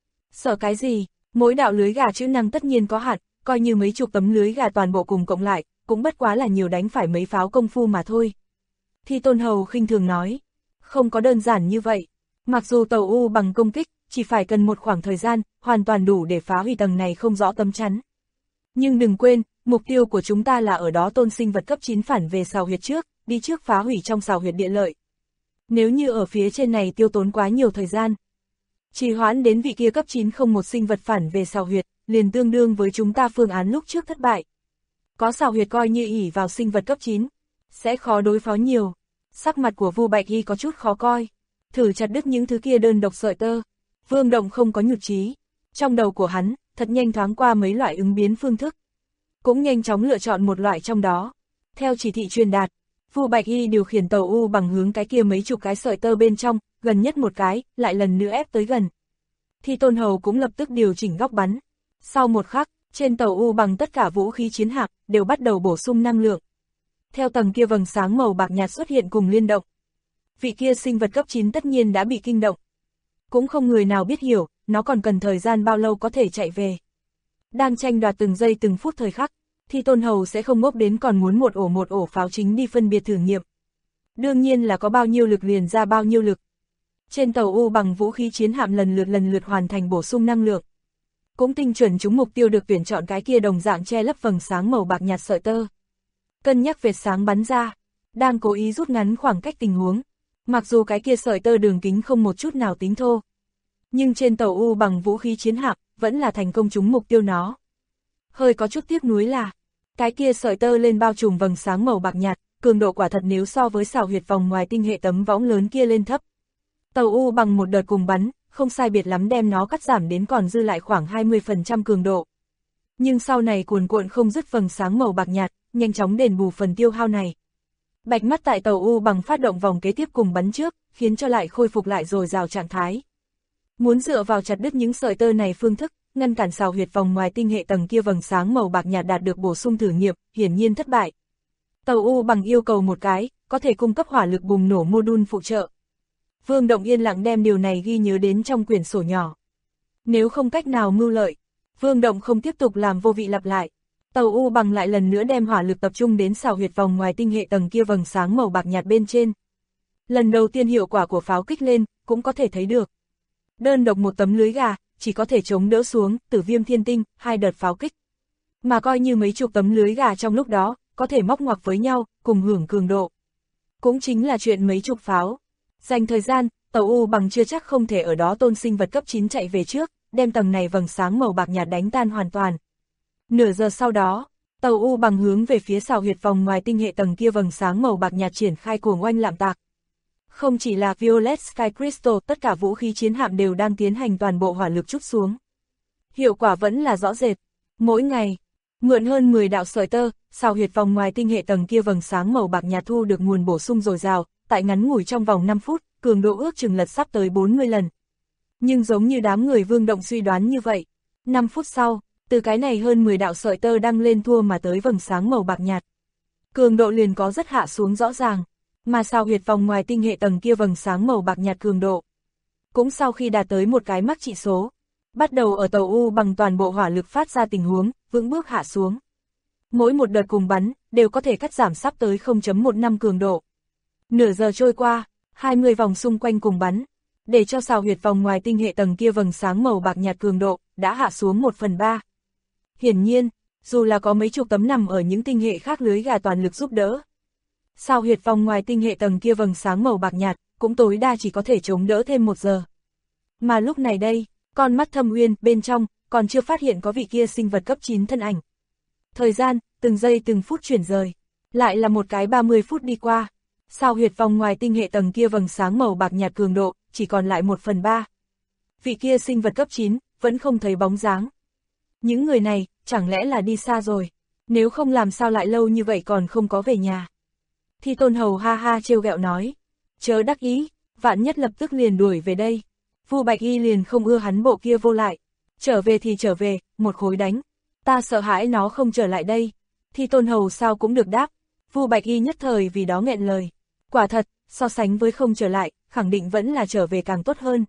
Sợ cái gì, mỗi đạo lưới gà chữ năng tất nhiên có hạn, coi như mấy chục tấm lưới gà toàn bộ cùng cộng lại, cũng bất quá là nhiều đánh phải mấy pháo công phu mà thôi. Thi Tôn Hầu khinh thường nói, không có đơn giản như vậy, mặc dù tàu U bằng công kích, chỉ phải cần một khoảng thời gian, hoàn toàn đủ để phá hủy tầng này không rõ tấm chắn. Nhưng đừng quên, mục tiêu của chúng ta là ở đó tôn sinh vật cấp 9 phản về sào huyệt trước, đi trước phá hủy trong sào huyệt địa lợi. Nếu như ở phía trên này tiêu tốn quá nhiều thời gian, trì hoãn đến vị kia cấp 9 không một sinh vật phản về sào huyệt, liền tương đương với chúng ta phương án lúc trước thất bại. Có sào huyệt coi như ỷ vào sinh vật cấp 9, sẽ khó đối phó nhiều. Sắc mặt của Vu Bạch Y có chút khó coi, thử chặt đứt những thứ kia đơn độc sợi tơ. Vương Động không có nhụt chí, trong đầu của hắn, thật nhanh thoáng qua mấy loại ứng biến phương thức. Cũng nhanh chóng lựa chọn một loại trong đó. Theo chỉ thị truyền đạt, Vu Bạch Y điều khiển tàu U bằng hướng cái kia mấy chục cái sợi tơ bên trong, gần nhất một cái, lại lần nữa ép tới gần. Thi Tôn Hầu cũng lập tức điều chỉnh góc bắn. Sau một khắc, trên tàu U bằng tất cả vũ khí chiến hạm, đều bắt đầu bổ sung năng lượng. Theo tầng kia vầng sáng màu bạc nhạt xuất hiện cùng liên động. Vị kia sinh vật cấp 9 tất nhiên đã bị kinh động. Cũng không người nào biết hiểu, nó còn cần thời gian bao lâu có thể chạy về. Đang tranh đoạt từng giây từng phút thời khắc, Thi Tôn Hầu sẽ không ngốc đến còn muốn một ổ pháo chính đi phân biệt thử nghiệm. Đương nhiên là có bao nhiêu lực liền ra bao nhiêu lực. Trên tàu U bằng vũ khí chiến hạm lần lượt hoàn thành bổ sung năng lượng. Cũng tinh chuẩn trúng mục tiêu được tuyển chọn cái kia đồng dạng che lấp vầng sáng màu bạc nhạt sợi tơ. Cân nhắc vệt sáng bắn ra, đang cố ý rút ngắn khoảng cách tình huống. Mặc dù cái kia sợi tơ đường kính không một chút nào tính thô, nhưng trên tàu U bằng vũ khí chiến hạm vẫn là thành công trúng mục tiêu nó. Hơi có chút tiếc nuối là, cái kia sợi tơ lên bao trùm vầng sáng màu bạc nhạt, cường độ quả thật nếu so với sào huyệt vòng ngoài tinh hệ tấm võng lớn kia lên thấp. Tàu U bằng một đợt cùng bắn, không sai biệt lắm đem nó cắt giảm đến còn dư lại khoảng 20% cường độ. Nhưng sau này cuồn cuộn không dứt vầng sáng màu bạc nhạt, nhanh chóng đền bù phần tiêu hao này. Bạch mắt tại tàu U bằng phát động vòng kế tiếp cùng bắn trước, khiến cho lại khôi phục lại dồi dào trạng thái. Muốn dựa vào chặt đứt những sợi tơ này phương thức, ngăn cản sào huyệt vòng ngoài tinh hệ tầng kia vầng sáng màu bạc nhạt đạt được bổ sung thử nghiệm, hiển nhiên thất bại. Tàu U bằng yêu cầu một cái, có thể cung cấp hỏa lực bùng nổ mô-đun phụ trợ. Vương Động yên lặng đem điều này ghi nhớ đến trong quyển sổ nhỏ. Nếu không cách nào mưu lợi, Vương Động không tiếp tục làm vô vị lặp lại. Tàu U bằng lại lần nữa đem hỏa lực tập trung đến sào huyệt vòng ngoài tinh hệ tầng kia vầng sáng màu bạc nhạt bên trên. Lần đầu tiên hiệu quả của pháo kích lên, cũng có thể thấy được. Đơn độc một tấm lưới gà, chỉ có thể chống đỡ xuống, Tử Viêm Thiên Tinh, 2 đợt pháo kích. Mà coi như mấy chục tấm lưới gà trong lúc đó, có thể móc ngoặc với nhau, cùng hưởng cường độ. Cũng chính là chuyện mấy chục pháo. Dành thời gian, tàu U bằng chưa chắc không thể ở đó tôn sinh vật cấp 9 chạy về trước, đem tầng này vầng sáng màu bạc nhạt đánh tan hoàn toàn. Nửa giờ sau đó, tàu U bằng hướng về phía sào huyệt vòng ngoài tinh hệ tầng kia vầng sáng màu bạc nhạt triển khai cuồng oanh lạm tạc. Không chỉ là Violet Sky Crystal, tất cả vũ khí chiến hạm đều đang tiến hành toàn bộ hỏa lực trút xuống. Hiệu quả vẫn là rõ rệt. Mỗi ngày, mượn hơn 10 đạo sợi tơ, sào huyệt vòng ngoài tinh hệ tầng kia vầng sáng màu bạc nhạt thu được nguồn bổ sung dồi dào, tại ngắn ngủi trong vòng 5 phút, cường độ ước chừng lật sắp tới 40 lần. Nhưng giống như đám người Vương Động suy đoán như vậy, 5 phút sau, từ cái này hơn 10 đạo sợi tơ đăng lên thua mà tới vầng sáng màu bạc nhạt. Cường độ liền có rất hạ xuống rõ ràng, mà sào huyệt vòng ngoài tinh hệ tầng kia vầng sáng màu bạc nhạt cường độ. Cũng sau khi đạt tới một cái mắc trị số, bắt đầu ở tàu U bằng toàn bộ hỏa lực phát ra tình huống, vững bước hạ xuống. Mỗi một đợt cùng bắn, đều có thể cắt giảm sắp tới 0.15 cường độ. Nửa giờ trôi qua, 20 vòng xung quanh cùng bắn, để cho sào huyệt vòng ngoài tinh hệ tầng kia vầng sáng màu bạc nhạt cường độ, đã hạ xuống 1/3. Hiển nhiên, dù là có mấy chục tấm nằm ở những tinh hệ khác lưới gà toàn lực giúp đỡ, sào huyệt vòng ngoài tinh hệ tầng kia vầng sáng màu bạc nhạt, cũng tối đa chỉ có thể chống đỡ thêm 1 giờ. Mà lúc này đây, con mắt Thâm Uyên bên trong, còn chưa phát hiện có vị kia sinh vật cấp 9 thân ảnh. Thời gian, từng giây từng phút chuyển rời, lại là một cái 30 phút đi qua. Sào huyệt vòng ngoài tinh hệ tầng kia vầng sáng màu bạc nhạt cường độ, chỉ còn lại 1/3. Vị kia sinh vật cấp 9, vẫn không thấy bóng dáng. Những người này, chẳng lẽ là đi xa rồi? Nếu không làm sao lại lâu như vậy còn không có về nhà? Thi Tôn Hầu ha ha trêu ghẹo nói. Chớ đắc ý, vạn nhất lập tức liền đuổi về đây. Vu Bạch Y liền không ưa hắn bộ kia vô lại. Trở về thì trở về, một khối đánh. Ta sợ hãi nó không trở lại đây. Thi Tôn Hầu sao cũng được đáp. Vu Bạch Y nhất thời vì đó nghẹn lời. Quả thật, so sánh với không trở lại, khẳng định vẫn là trở về càng tốt hơn.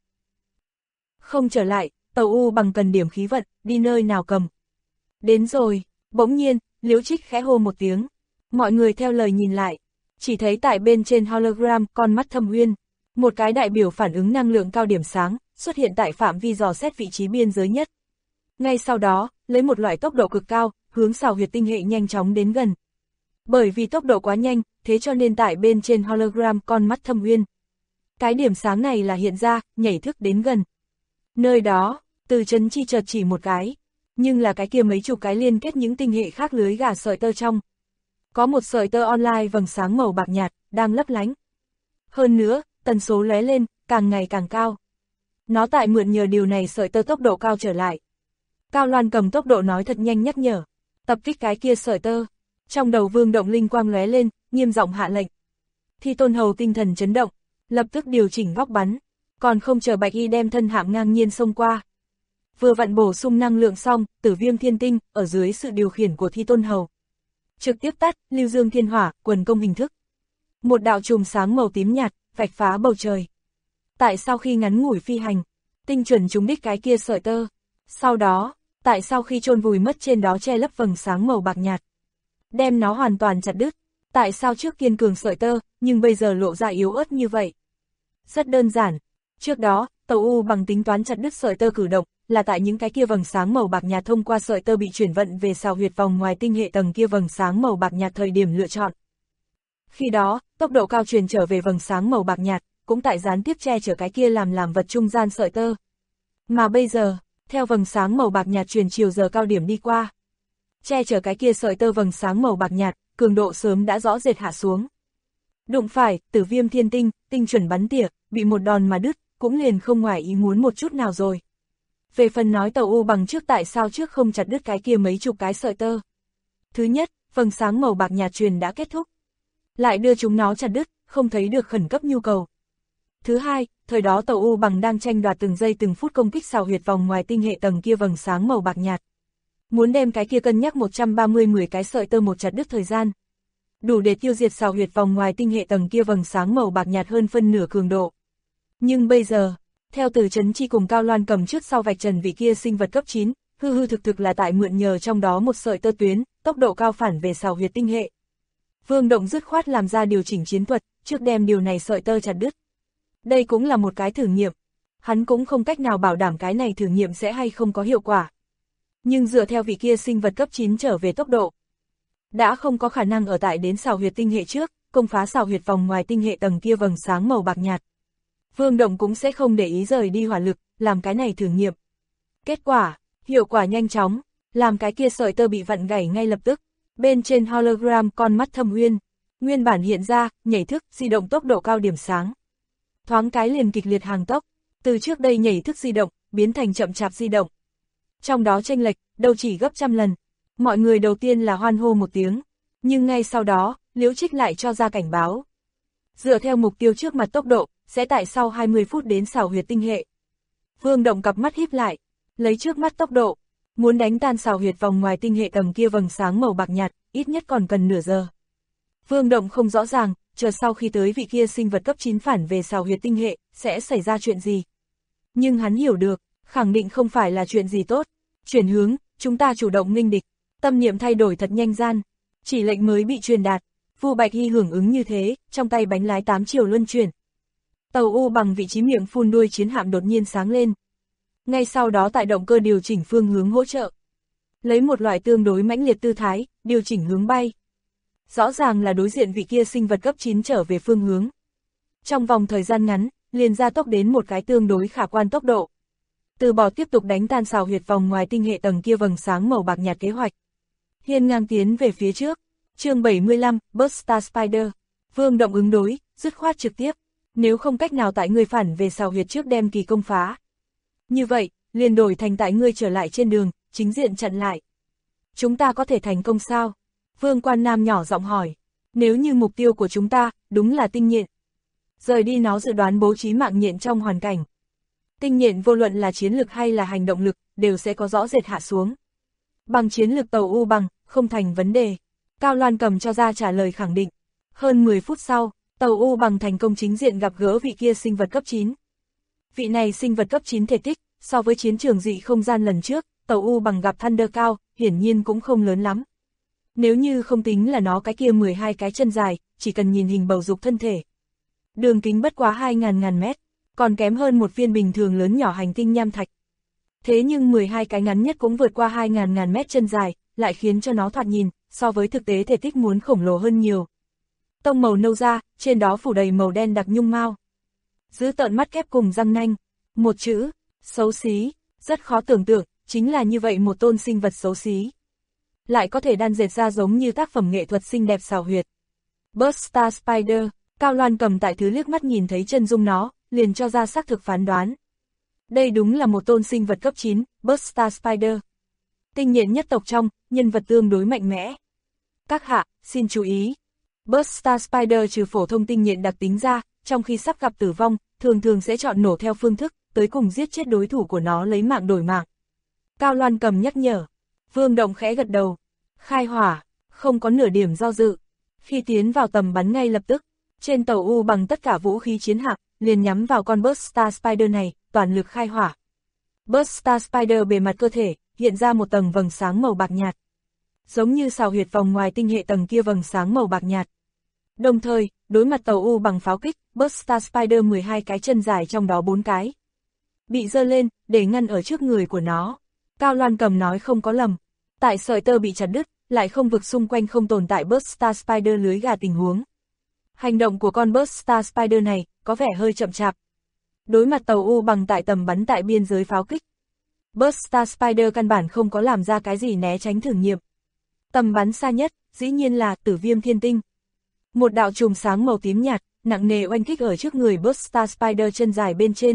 Không trở lại, tàu U Bằng cần điểm khí vận, đi nơi nào cầm. Đến rồi, bỗng nhiên, Liễu Trích khẽ hô một tiếng. Mọi người theo lời nhìn lại, chỉ thấy tại bên trên hologram con mắt Thâm Uyên, một cái đại biểu phản ứng năng lượng cao điểm sáng, xuất hiện tại phạm vi dò xét vị trí biên giới nhất. Ngay sau đó, lấy một loại tốc độ cực cao, hướng xào huyệt tinh hệ nhanh chóng đến gần. Bởi vì tốc độ quá nhanh, thế cho nên tại bên trên hologram con mắt Thâm Uyên, cái điểm sáng này là hiện ra, nhảy thức đến gần. Nơi đó, Từ Chấn Chi chợt chỉ một cái, nhưng là cái kia mấy chục cái liên kết những tinh hệ khác lưới gà sợi tơ trong. Có một sợi tơ online vầng sáng màu bạc nhạt, đang lấp lánh. Hơn nữa, tần số lóe lên, càng ngày càng cao. Nó tại mượn nhờ điều này sợi tơ tốc độ cao trở lại. Cao Loan cầm tốc độ nói thật nhanh nhắc nhở, tập kích cái kia sợi tơ. Trong đầu Vương Động linh quang lóe lên, nghiêm giọng hạ lệnh. Thi Tôn Hầu tinh thần chấn động, lập tức điều chỉnh góc bắn, còn không chờ Bạch Y đem thân hạm ngang nhiên xông qua. Vừa vặn bổ sung năng lượng xong, Tử Viêm Thiên Tinh, ở dưới sự điều khiển của Thi Tôn Hầu, trực tiếp tắt, Lưu Dương Thiên Hỏa, quần công hình thức. Một đạo chùm sáng màu tím nhạt, vạch phá bầu trời. Tại sau khi ngắn ngủi phi hành, tinh chuẩn trúng đích cái kia sợi tơ. Sau đó, tại sau khi chôn vùi mất trên đó che lấp vầng sáng màu bạc nhạt, đem nó hoàn toàn chặt đứt. Tại sao trước kiên cường sợi tơ, nhưng bây giờ lộ ra yếu ớt như vậy? Rất đơn giản. Trước đó, tàu U Bằng tính toán chặt đứt sợi tơ cử động, là tại những cái kia vầng sáng màu bạc nhạt thông qua sợi tơ bị chuyển vận về xào huyệt vòng ngoài tinh hệ tầng kia vầng sáng màu bạc nhạt thời điểm lựa chọn. Khi đó, tốc độ cao truyền trở về vầng sáng màu bạc nhạt, cũng tại gián tiếp che chở cái kia làm vật trung gian sợi tơ. Mà bây giờ, theo vầng sáng màu bạc nhạt truyền chiều giờ cao điểm đi qua, che chở cái kia sợi tơ vầng sáng màu bạc nhạt, cường độ sớm đã rõ rệt hạ xuống. Đụng phải, Tử Viêm Thiên Tinh, tinh chuẩn bắn tỉa, bị một đòn mà đứt, cũng liền không ngoài ý muốn một chút nào rồi. Về phần nói tàu U Bằng trước tại sao trước không chặt đứt cái kia mấy chục cái sợi tơ. Thứ nhất, vầng sáng màu bạc nhạt truyền đã kết thúc. Lại đưa chúng nó chặt đứt, không thấy được khẩn cấp nhu cầu. Thứ hai, thời đó tàu U Bằng đang tranh đoạt từng giây từng phút công kích xào huyệt vòng ngoài tinh hệ tầng kia vầng sáng màu bạc nhạt. Muốn đem cái kia cân nhắc 130 cái sợi tơ một chặt đứt thời gian, đủ để tiêu diệt xào huyệt vòng ngoài tinh hệ tầng kia vầng sáng màu bạc nhạt hơn phân nửa cường độ. Nhưng bây giờ, theo Từ Chấn Chi cùng Cao Loan cầm trước sau vạch trần vị kia sinh vật cấp 9, hư thực là tại mượn nhờ trong đó một sợi tơ tuyến, tốc độ cao phản về xào huyệt tinh hệ. Vương Động dứt khoát làm ra điều chỉnh chiến thuật, trước đem điều này sợi tơ chặt đứt. Đây cũng là một cái thử nghiệm. Hắn cũng không cách nào bảo đảm cái này thử nghiệm sẽ hay không có hiệu quả. Nhưng dựa theo vị kia sinh vật cấp 9 trở về tốc độ, đã không có khả năng ở tại đến xào huyệt tinh hệ trước, công phá xào huyệt vòng ngoài tinh hệ tầng kia vầng sáng màu bạc nhạt. Vương Động cũng sẽ không để ý rời đi hỏa lực, làm cái này thử nghiệm. Kết quả, hiệu quả nhanh chóng, làm cái kia sợi tơ bị vặn gãy ngay lập tức. Bên trên hologram con mắt Thâm Uyên, nguyên bản hiện ra, nhảy thức, di động tốc độ cao điểm sáng. Thoáng cái liền kịch liệt hàng tốc, từ trước đây nhảy thức di động, biến thành chậm chạp di động. Trong đó chênh lệch, đâu chỉ gấp trăm lần. Mọi người đầu tiên là hoan hô một tiếng, nhưng ngay sau đó, Liễu Trích lại cho ra cảnh báo. Dựa theo mục tiêu trước mặt tốc độ, sẽ tại sau 20 phút đến xào huyệt tinh hệ. Vương Động cặp mắt híp lại, lấy trước mắt tốc độ, muốn đánh tan xào huyệt vòng ngoài tinh hệ tầng kia vầng sáng màu bạc nhạt, ít nhất còn cần nửa giờ. Vương Động không rõ ràng, chờ sau khi tới vị kia sinh vật cấp 9 phản về xào huyệt tinh hệ, sẽ xảy ra chuyện gì. Nhưng hắn hiểu được, khẳng định không phải là chuyện gì tốt. Chuyển hướng, chúng ta chủ động nghênh địch, tâm niệm thay đổi thật nhanh gian. Chỉ lệnh mới bị truyền đạt, Vu Bạch Hy hưởng ứng như thế, trong tay bánh lái 8 chiều luân chuyển. Tàu U Bằng vị trí miệng phun đuôi chiến hạm đột nhiên sáng lên. Ngay sau đó tại động cơ điều chỉnh phương hướng hỗ trợ. Lấy một loại tương đối mãnh liệt tư thái, điều chỉnh hướng bay. Rõ ràng là đối diện vị kia sinh vật cấp 9 trở về phương hướng. Trong vòng thời gian ngắn, liền gia tốc đến một cái tương đối khả quan tốc độ. Từ bỏ tiếp tục đánh tan xào huyệt vòng ngoài tinh hệ tầng kia vầng sáng màu bạc nhạt kế hoạch. Hiên ngang tiến về phía trước. Chương 75, Buster Spider. Vương Động ứng đối, dứt khoát trực tiếp. Nếu không cách nào tại ngươi phản về xào huyệt trước đem kỳ công phá. Như vậy, liền đổi thành tại ngươi trở lại trên đường, chính diện chặn lại. Chúng ta có thể thành công sao? Vương Quan Nam nhỏ giọng hỏi. Nếu như mục tiêu của chúng ta, đúng là tinh nhện. Rời đi nó dự đoán bố trí mạng nhện trong hoàn cảnh. Tinh nhện vô luận là chiến lực hay là hành động lực, đều sẽ có rõ rệt hạ xuống. Bằng chiến lực tàu U Bằng, không thành vấn đề. Cao Loan cầm cho ra trả lời khẳng định. Hơn 10 phút sau, Tàu U Bằng thành công chính diện gặp gỡ vị kia sinh vật cấp 9. Vị này sinh vật cấp 9 thể tích, so với chiến trường dị không gian lần trước, Tàu U Bằng gặp Thunder Cow, hiển nhiên cũng không lớn lắm. Nếu như không tính là nó cái kia 12 cái chân dài, chỉ cần nhìn hình bầu dục thân thể. Đường kính bất quá 2.000 mét, còn kém hơn một viên bình thường lớn nhỏ hành tinh nham thạch. Thế nhưng 12 cái ngắn nhất cũng vượt qua 2.000 mét chân dài, lại khiến cho nó thoạt nhìn, so với thực tế thể tích muốn khổng lồ hơn nhiều. Tông màu nâu da, trên đó phủ đầy màu đen đặc nhung mao. Giữ tợn mắt kép cùng răng nanh. Một chữ, xấu xí, rất khó tưởng tượng, chính là như vậy một tôn sinh vật xấu xí. Lại có thể đan dệt ra giống như tác phẩm nghệ thuật xinh đẹp xảo huyệt. Burst Star Spider, Cao Loan Cầm tại thứ liếc mắt nhìn thấy chân dung nó, liền cho ra xác thực phán đoán. Đây đúng là một tôn sinh vật cấp 9, Burst Star Spider. Tinh nhện nhất tộc trong, nhân vật tương đối mạnh mẽ. Các hạ, xin chú ý. Burst Star Spider trừ phổ thông tinh nhện đặc tính ra, trong khi sắp gặp tử vong, thường sẽ chọn nổ theo phương thức, tới cùng giết chết đối thủ của nó lấy mạng đổi mạng. Cao Loan Cầm nhắc nhở. Vương Động khẽ gật đầu. Khai hỏa, không có nửa điểm do dự. Khi tiến vào tầm bắn ngay lập tức, trên tàu U Bằng tất cả vũ khí chiến hạm, liền nhắm vào con Burst Star Spider này, toàn lực khai hỏa. Burst Star Spider bề mặt cơ thể, hiện ra một tầng vầng sáng màu bạc nhạt. Giống như xào huyệt vòng ngoài tinh hệ tầng kia vầng sáng màu bạc nhạt. Đồng thời, đối mặt tàu U Bằng pháo kích, Burst Star Spider 12 cái chân dài trong đó 4 cái. Bị giơ lên, để ngăn ở trước người của nó. Cao Loan Cầm nói không có lầm. Tại sợi tơ bị chặt đứt, lại không vực xung quanh không tồn tại Burst Star Spider lưới gà tình huống. Hành động của con Burst Star Spider này, có vẻ hơi chậm chạp. Đối mặt tàu U Bằng tại tầm bắn tại biên giới pháo kích. Burst Star Spider căn bản không có làm ra cái gì né tránh thử nghiệm. Tầm bắn xa nhất, dĩ nhiên là Tử Viêm Thiên Tinh. Một đạo chùm sáng màu tím nhạt, nặng nề oanh kích ở trước người Burst Star Spider chân dài bên trên.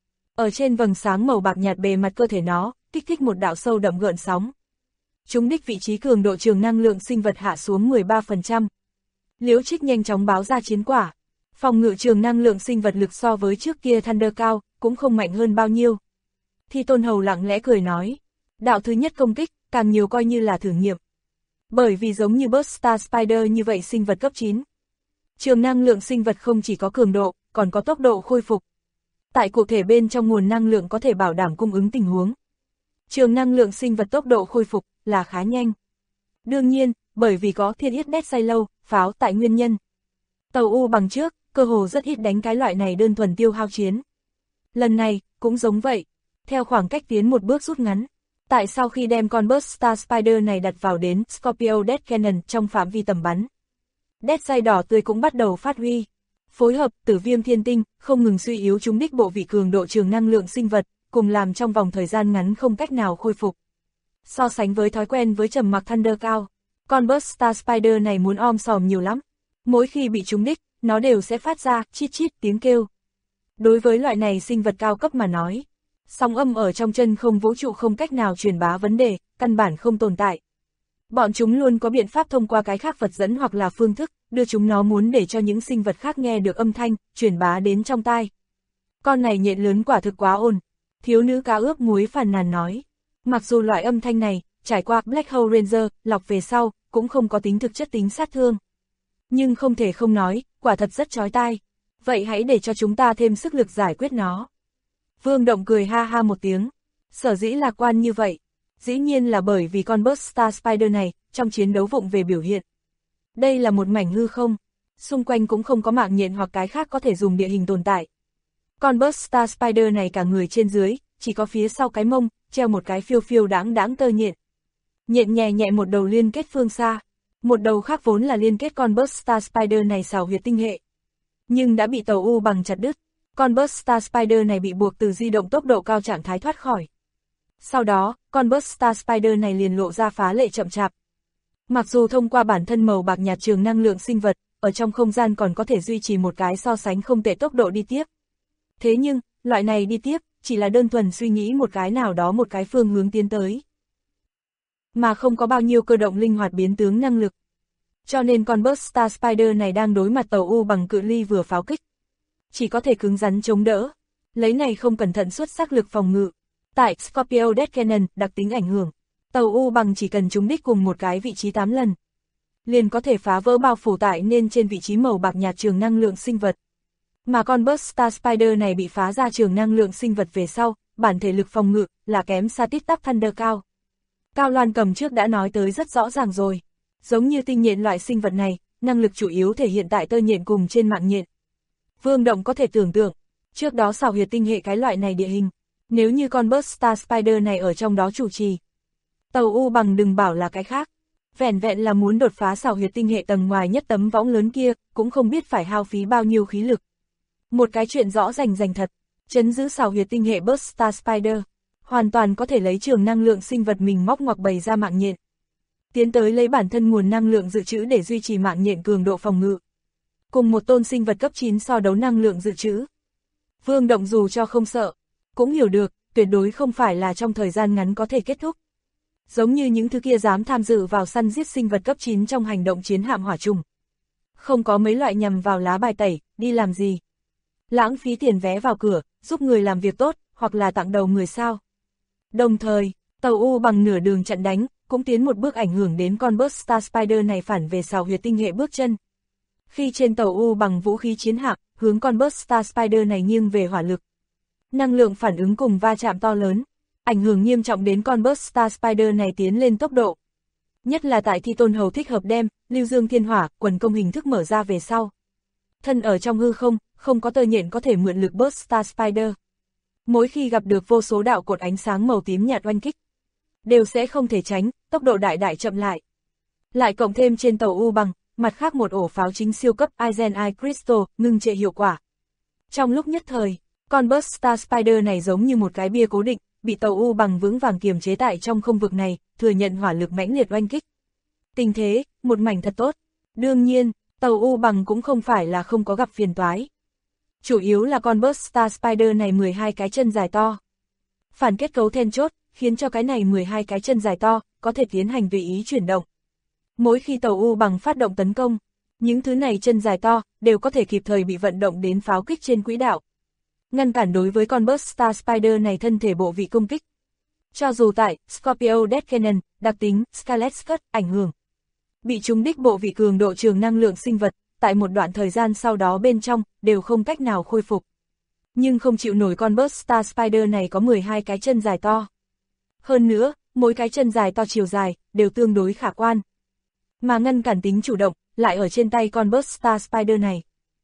Ở trên vầng sáng màu bạc nhạt bề mặt cơ thể nó, kích thích một đạo sâu đậm gợn sóng. Trúng đích vị trí cường độ trường năng lượng sinh vật hạ xuống 13%. Liễu Trích nhanh chóng báo ra chiến quả. Phòng ngự trường năng lượng sinh vật lực so với trước kia Thunder Cow, cũng không mạnh hơn bao nhiêu. Thi Tôn Hầu lặng lẽ cười nói. Đạo thứ nhất công kích, càng nhiều coi như là thử nghiệm. Bởi vì giống như Burst Star Spider như vậy sinh vật cấp 9. Trường năng lượng sinh vật không chỉ có cường độ, còn có tốc độ khôi phục. Tại cụ thể bên trong nguồn năng lượng có thể bảo đảm cung ứng tình huống. Trường năng lượng sinh vật tốc độ khôi phục là khá nhanh. Đương nhiên, bởi vì có thiên yết đét say lâu, pháo tại nguyên nhân. Tàu U Bằng trước, cơ hồ rất ít đánh cái loại này đơn thuần tiêu hao chiến. Lần này, cũng giống vậy. Theo khoảng cách tiến một bước rút ngắn. Tại sau khi đem con Burst Star Spider này đặt vào đến Scorpio Death Cannon trong phạm vi tầm bắn. Death say đỏ tươi cũng bắt đầu phát huy. Phối hợp Tử Viêm Thiên Tinh, không ngừng suy yếu trúng đích bộ vị cường độ trường năng lượng sinh vật, cùng làm trong vòng thời gian ngắn không cách nào khôi phục. So sánh với thói quen với trầm mặc Thunder Cow, con Burst Star Spider này muốn om sòm nhiều lắm. Mỗi khi bị trúng đích, nó đều sẽ phát ra chít chít tiếng kêu. Đối với loại này sinh vật cao cấp mà nói, sóng âm ở trong chân không vũ trụ không cách nào truyền bá vấn đề, căn bản không tồn tại. Bọn chúng luôn có biện pháp thông qua cái khác vật dẫn hoặc là phương thức, đưa chúng nó muốn để cho những sinh vật khác nghe được âm thanh, truyền bá đến trong tai. Con này nhện lớn quả thực quá ồn. Thiếu nữ cá ướp muối phàn nàn nói. Mặc dù loại âm thanh này, trải qua Black Hole Ranger, lọc về sau, cũng không có tính thực chất tính sát thương. Nhưng không thể không nói, quả thật rất chói tai. Vậy hãy để cho chúng ta thêm sức lực giải quyết nó. Vương Động cười ha ha một tiếng. Sở dĩ lạc quan như vậy. Dĩ nhiên là bởi vì con Burst Star Spider này, trong chiến đấu vụng về biểu hiện. Đây là một mảnh hư không. Xung quanh cũng không có mạng nhện hoặc cái khác có thể dùng địa hình tồn tại. Con Burst Star Spider này cả người trên dưới, chỉ có phía sau cái mông, treo một cái phiêu phiêu đáng đáng tơ nhện. Nhện nhẹ nhẹ một đầu liên kết phương xa. Một đầu khác vốn là liên kết con Burst Star Spider này xào huyệt tinh hệ. Nhưng đã bị tàu U Bằng chặt đứt. Con Burst Star Spider này bị buộc từ di động tốc độ cao trạng thái thoát khỏi. Sau đó, con Burst Star Spider này liền lộ ra phá lệ chậm chạp. Mặc dù thông qua bản thân màu bạc nhạt trường năng lượng sinh vật, ở trong không gian còn có thể duy trì một cái so sánh không tệ tốc độ đi tiếp. Thế nhưng, loại này đi tiếp, chỉ là đơn thuần suy nghĩ một cái nào đó một cái phương hướng tiến tới. Mà không có bao nhiêu cơ động linh hoạt biến tướng năng lực. Cho nên con Burst Star Spider này đang đối mặt tàu U Bằng cự ly vừa pháo kích. Chỉ có thể cứng rắn chống đỡ. Lấy này không cẩn thận xuất sắc lực phòng ngự. Tại Scorpio Death Cannon, đặc tính ảnh hưởng. Tàu U Bằng chỉ cần trúng đích cùng một cái vị trí 8 lần. liền có thể phá vỡ bao phủ tại nên trên vị trí màu bạc nhạt trường năng lượng sinh vật. Mà con Burst Star Spider này bị phá ra trường năng lượng sinh vật về sau, bản thể lực phòng ngự là kém xa tít tắp Thunder cao. Cao Loan cầm trước đã nói tới rất rõ ràng rồi. Giống như tinh nhện loại sinh vật này, năng lực chủ yếu thể hiện tại tơ nhện cùng trên mạng nhện. Vương Động có thể tưởng tượng, trước đó xảo huyệt tinh hệ cái loại này địa hình, nếu như con Burst Star Spider này ở trong đó chủ trì. Tàu U Bằng đừng bảo là cái khác, vẻn vẹn là muốn đột phá xảo huyệt tinh hệ tầng ngoài nhất tấm võng lớn kia, cũng không biết phải hao phí bao nhiêu khí lực. Một cái chuyện rõ rành thật, trấn giữ xảo huyệt tinh hệ Burst Star Spider, hoàn toàn có thể lấy trường năng lượng sinh vật mình móc ngoặc bày ra mạng nhện. Tiến tới lấy bản thân nguồn năng lượng dự trữ để duy trì mạng nhện cường độ phòng ngự. Cùng một tôn sinh vật cấp 9 so đấu năng lượng dự trữ. Vương Động dù cho không sợ, cũng hiểu được, tuyệt đối không phải là trong thời gian ngắn có thể kết thúc. Giống như những thứ kia dám tham dự vào săn giết sinh vật cấp 9 trong hành động chiến hạm hỏa trùng. Không có mấy loại nhằm vào lá bài tẩy, đi làm gì? Lãng phí tiền vé vào cửa, giúp người làm việc tốt, hoặc là tặng đầu người sao? Đồng thời, tàu U Bằng nửa đường chặn đánh, cũng tiến một bước ảnh hưởng đến con Burst Star Spider này phản về xảo huyệt tinh hệ bước chân. Khi trên tàu U Bằng vũ khí chiến hạm, hướng con Burst Star Spider này nghiêng về hỏa lực. Năng lượng phản ứng cùng va chạm to lớn, ảnh hưởng nghiêm trọng đến con Burst Star Spider này tiến lên tốc độ. Nhất là tại Thi Tôn Hầu thích hợp đem, Lưu Dương Thiên Hỏa, quần công hình thức mở ra về sau. Thân ở trong hư không, không có tơ nhện có thể mượn lực Burst Star Spider. Mỗi khi gặp được vô số đạo cột ánh sáng màu tím nhạt oanh kích, đều sẽ không thể tránh, tốc độ đại chậm lại. Lại cộng thêm trên tàu U Bằng, mặt khác một ổ pháo chính siêu cấp Aizen Eye Crystal, ngưng trệ hiệu quả. Trong lúc nhất thời, con Burst Star Spider này giống như một cái bia cố định, bị tàu U Bằng vững vàng kiềm chế tại trong không vực này, thừa nhận hỏa lực mãnh liệt oanh kích. Tình thế, một mảnh thật tốt. Đương nhiên, tàu U Bằng cũng không phải là không có gặp phiền toái. Chủ yếu là con Burst Star Spider này 12 cái chân dài to. Phản kết cấu then chốt, khiến cho cái này 12 cái chân dài to, có thể tiến hành tùy ý chuyển động. Mỗi khi tàu U Bằng phát động tấn công, những thứ này chân dài to, đều có thể kịp thời bị vận động đến pháo kích trên quỹ đạo. Ngăn cản đối với con Burst Star Spider này thân thể bộ vị công kích. Cho dù tại Scorpio Death Cannon, đặc tính Scarlet Scud ảnh hưởng, bị trúng đích bộ vị cường độ trường năng lượng sinh vật, tại một đoạn thời gian sau đó bên trong, đều không cách nào khôi phục. Nhưng không chịu nổi con Burst Star Spider này có 12 cái chân dài to. Hơn nữa, mỗi cái chân dài to chiều dài, đều tương đối khả quan. Mà ngăn cản tính chủ động, lại ở trên tay con Burst Star Spider này.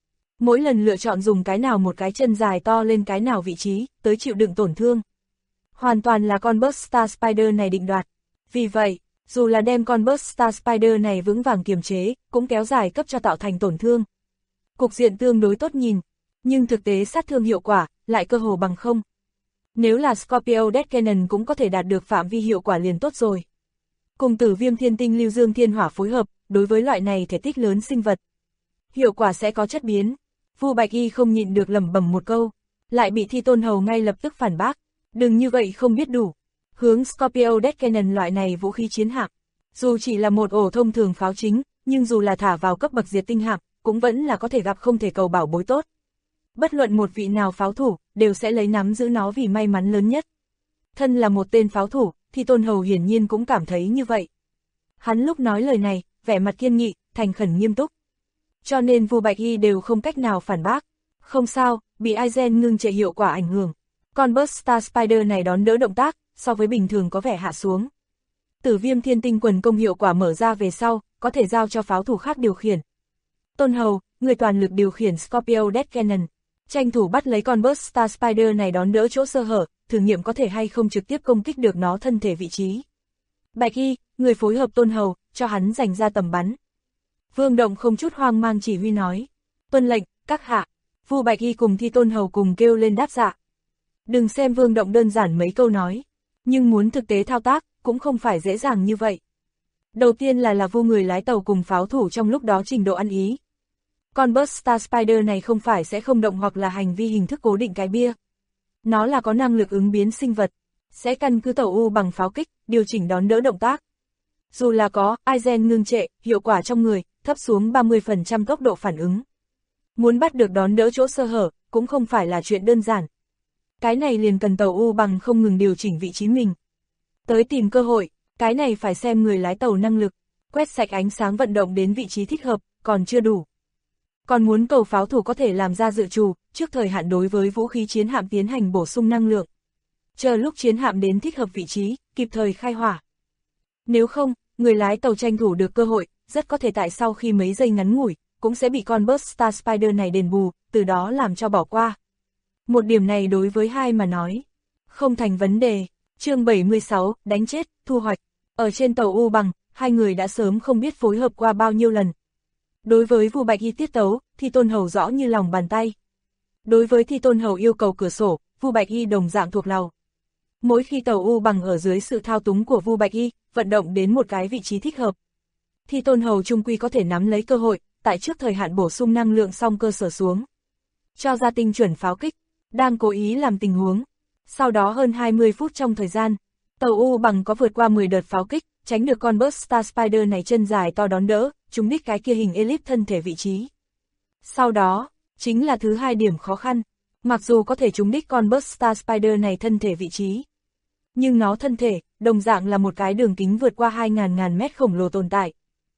Mỗi lần lựa chọn dùng cái nào một cái chân dài to lên cái nào vị trí, tới chịu đựng tổn thương. Hoàn toàn là con Burst Star Spider này định đoạt. Vì vậy, dù là đem con Burst Star Spider này vững vàng kiềm chế, cũng kéo dài cấp cho tạo thành tổn thương. Cục diện tương đối tốt nhìn, nhưng thực tế sát thương hiệu quả, lại cơ hồ bằng không. Nếu là Scorpio Death Cannon cũng có thể đạt được phạm vi hiệu quả liền tốt rồi. Cùng Tử Viêm Thiên Tinh Lưu Dương Thiên Hỏa phối hợp, đối với loại này thể tích lớn sinh vật, hiệu quả sẽ có chất biến. Vu Bạch Y không nhịn được lẩm bẩm một câu, lại bị Thi Tôn Hầu ngay lập tức phản bác. Đừng như vậy không biết đủ. Hướng Scorpio Death Cannon loại này vũ khí chiến hạm, dù chỉ là một ổ thông thường pháo chính, nhưng dù là thả vào cấp bậc diệt tinh hạm, cũng vẫn là có thể gặp không thể cầu bảo bối tốt. Bất luận một vị nào pháo thủ, đều sẽ lấy nắm giữ nó vì may mắn lớn nhất. Thân là một tên pháo thủ, Thi Tôn Hầu hiển nhiên cũng cảm thấy như vậy. Hắn lúc nói lời này, vẻ mặt kiên nghị, thành khẩn nghiêm túc. Cho nên Vu Bạch Y đều không cách nào phản bác. Không sao, bị Aizen ngưng trệ hiệu quả ảnh hưởng. Con Burst Star Spider này đón đỡ động tác, so với bình thường có vẻ hạ xuống. Tử Viêm Thiên Tinh quần công hiệu quả mở ra về sau, có thể giao cho pháo thủ khác điều khiển. Tôn Hầu, người toàn lực điều khiển Scorpio Death Cannon, tranh thủ bắt lấy con Burst Star Spider này đón đỡ chỗ sơ hở, thử nghiệm có thể hay không trực tiếp công kích được nó thân thể vị trí. Bạch Y, người phối hợp Tôn Hầu, cho hắn giành ra tầm bắn. Vương Động không chút hoang mang chỉ huy nói. Tuân lệnh, các hạ. Vu Bạch Y cùng Thi Tôn Hầu cùng kêu lên đáp dạ. Đừng xem Vương Động đơn giản mấy câu nói, nhưng muốn thực tế thao tác, cũng không phải dễ dàng như vậy. Đầu tiên là Vu người lái tàu cùng pháo thủ trong lúc đó trình độ ăn ý. Con Burst Star Spider này không phải sẽ không động hoặc là hành vi hình thức cố định cái bia. Nó là có năng lực ứng biến sinh vật, sẽ căn cứ tàu U bằng pháo kích, điều chỉnh đón đỡ động tác. Dù là có Aizen ngưng trệ, hiệu quả trong người, thấp xuống 30% tốc độ phản ứng. Muốn bắt được đón đỡ chỗ sơ hở, cũng không phải là chuyện đơn giản. Cái này liền cần tàu U bằng không ngừng điều chỉnh vị trí mình. Tới tìm cơ hội, cái này phải xem người lái tàu năng lực. quét sạch ánh sáng vận động đến vị trí thích hợp, còn chưa đủ. Còn muốn cầu pháo thủ có thể làm ra dự trù, trước thời hạn đối với vũ khí chiến hạm tiến hành bổ sung năng lượng. Chờ lúc chiến hạm đến thích hợp vị trí, kịp thời khai hỏa. Nếu không, người lái tàu tranh thủ được cơ hội, rất có thể tại sau khi mấy giây ngắn ngủi, cũng sẽ bị con Burst Star Spider này đền bù, từ đó làm cho bỏ qua. Một điểm này đối với hai mà nói, không thành vấn đề. Chương 76, đánh chết, thu hoạch. Ở trên tàu U Bằng, hai người đã sớm không biết phối hợp qua bao nhiêu lần. Đối với Vu Bạch Y tiết tấu, Thi Tôn Hầu rõ như lòng bàn tay. Đối với Thi Tôn Hầu yêu cầu cửa sổ, Vu Bạch Y đồng dạng thuộc lòng. Mỗi khi tàu U Bằng ở dưới sự thao túng của Vu Bạch Y, vận động đến một cái vị trí thích hợp, Thi Tôn Hầu trung quy có thể nắm lấy cơ hội, tại trước thời hạn bổ sung năng lượng xong cơ sở xuống. Cho ra tinh chuẩn pháo kích, đang cố ý làm tình huống. Sau đó hơn 20 phút trong thời gian, tàu U Bằng có vượt qua 10 đợt pháo kích, tránh được con Burst Star Spider này chân dài to đón đỡ, trúng đích cái kia hình elip thân thể vị trí. Sau đó, chính là thứ hai điểm khó khăn, mặc dù có thể trúng đích con Burst Star Spider này thân thể vị trí, nhưng nó thân thể, đồng dạng là một cái đường kính vượt qua 2.000 mét khổng lồ tồn tại.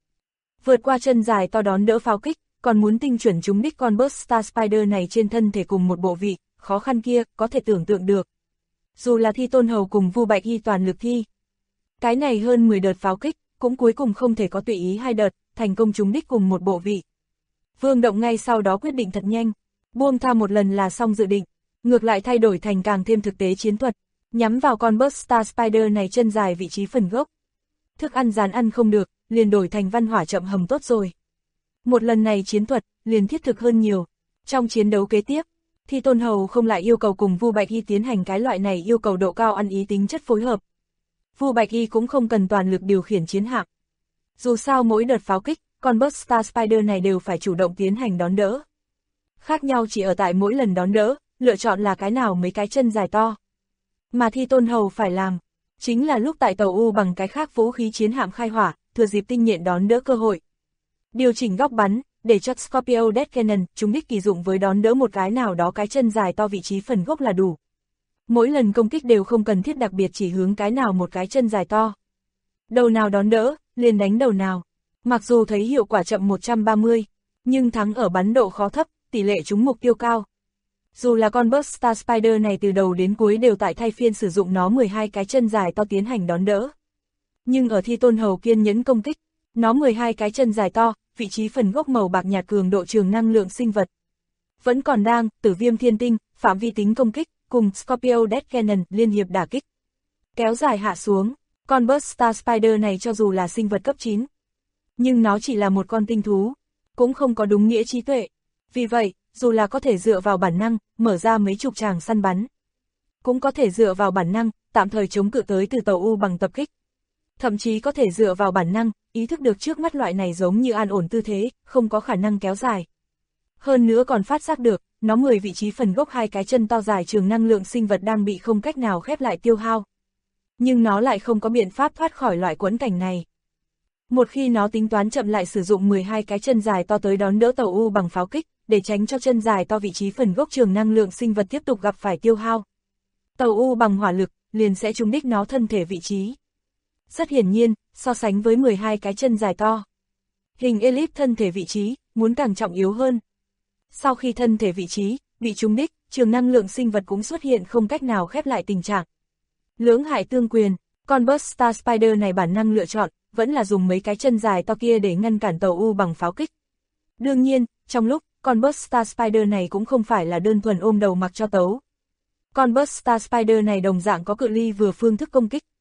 Vượt qua chân dài to đón đỡ pháo kích, còn muốn tinh chuẩn trúng đích con Burst Star Spider này trên thân thể cùng một bộ vị, khó khăn kia, có thể tưởng tượng được. Dù là Thi Tôn Hầu cùng Vu Bạch Y toàn lực thi, cái này hơn 10 đợt pháo kích, cũng cuối cùng không thể có tùy ý hai đợt, thành công trúng đích cùng một bộ vị. Vương Động ngay sau đó quyết định thật nhanh, buông tha một lần là xong dự định, ngược lại thay đổi thành càng thêm thực tế chiến thuật, nhắm vào con Burst Star Spider này chân dài vị trí phần gốc. Thức ăn rán ăn không được, liền đổi thành văn hỏa chậm hầm tốt rồi. Một lần này chiến thuật, liền thiết thực hơn nhiều. Trong chiến đấu kế tiếp, Thi Tôn Hầu không lại yêu cầu cùng Vu Bạch Y tiến hành cái loại này yêu cầu độ cao ăn ý tính chất phối hợp. Vu Bạch Y cũng không cần toàn lực điều khiển chiến hạm. Dù sao mỗi đợt pháo kích, con Burst Star Spider này đều phải chủ động tiến hành đón đỡ. Khác nhau chỉ ở tại mỗi lần đón đỡ, lựa chọn là cái nào mấy cái chân dài to. Mà Thi Tôn Hầu phải làm, chính là lúc tại tàu U bằng cái khác vũ khí chiến hạm khai hỏa, thừa dịp tinh nhện đón đỡ cơ hội. Điều chỉnh góc bắn, để cho Scorpio Death Cannon chúng đích kỳ dụng với đón đỡ một cái nào đó cái chân dài to vị trí phần gốc là đủ. Mỗi lần công kích đều không cần thiết đặc biệt chỉ hướng cái nào một cái chân dài to. Đầu nào đón đỡ, liền đánh đầu nào. Mặc dù thấy hiệu quả chậm 130, nhưng thắng ở bắn độ khó thấp, tỷ lệ trúng mục tiêu cao. Dù là con Burst Star Spider này từ đầu đến cuối đều tại thay phiên sử dụng nó 12 cái chân dài to tiến hành đón đỡ. Nhưng ở Thi Tôn Hầu kiên nhẫn công kích, nó 12 cái chân dài to, vị trí phần gốc màu bạc nhạt cường độ trường năng lượng sinh vật. Vẫn còn đang, Tử Viêm Thiên Tinh, phạm vi tính công kích, cùng Scorpio Death Cannon liên hiệp đả kích. Kéo dài hạ xuống, con Burst Star Spider này cho dù là sinh vật cấp 9, nhưng nó chỉ là một con tinh thú, cũng không có đúng nghĩa trí tuệ. Vì vậy, dù là có thể dựa vào bản năng, mở ra mấy chục tràng săn bắn, cũng có thể dựa vào bản năng, tạm thời chống cự tới từ tàu U bằng tập kích. Thậm chí có thể dựa vào bản năng, ý thức được trước mắt loại này giống như an ổn tư thế, không có khả năng kéo dài. Hơn nữa còn phát giác được, nó 10 vị trí phần gốc hai cái chân to dài trường năng lượng sinh vật đang bị không cách nào khép lại tiêu hao. Nhưng nó lại không có biện pháp thoát khỏi loại quẫn cảnh này. Một khi nó tính toán chậm lại sử dụng 12 cái chân dài to tới đón đỡ tàu U bằng pháo kích, để tránh cho chân dài to vị trí phần gốc trường năng lượng sinh vật tiếp tục gặp phải tiêu hao, tàu U bằng hỏa lực, liền sẽ trúng đích nó thân thể vị trí. Rất hiển nhiên, so sánh với 12 cái chân dài to, hình elip thân thể vị trí, muốn càng trọng yếu hơn. Sau khi thân thể vị trí, bị trúng đích, trường năng lượng sinh vật cũng xuất hiện không cách nào khép lại tình trạng. Lưỡng hại tương quyền, con Burst Star Spider này bản năng lựa chọn, vẫn là dùng mấy cái chân dài to kia để ngăn cản tàu U bằng pháo kích. Đương nhiên, trong lúc, con Burst Star Spider này cũng không phải là đơn thuần ôm đầu mặc cho tấu. Con Burst Star Spider này đồng dạng có cự ly vừa phương thức công kích.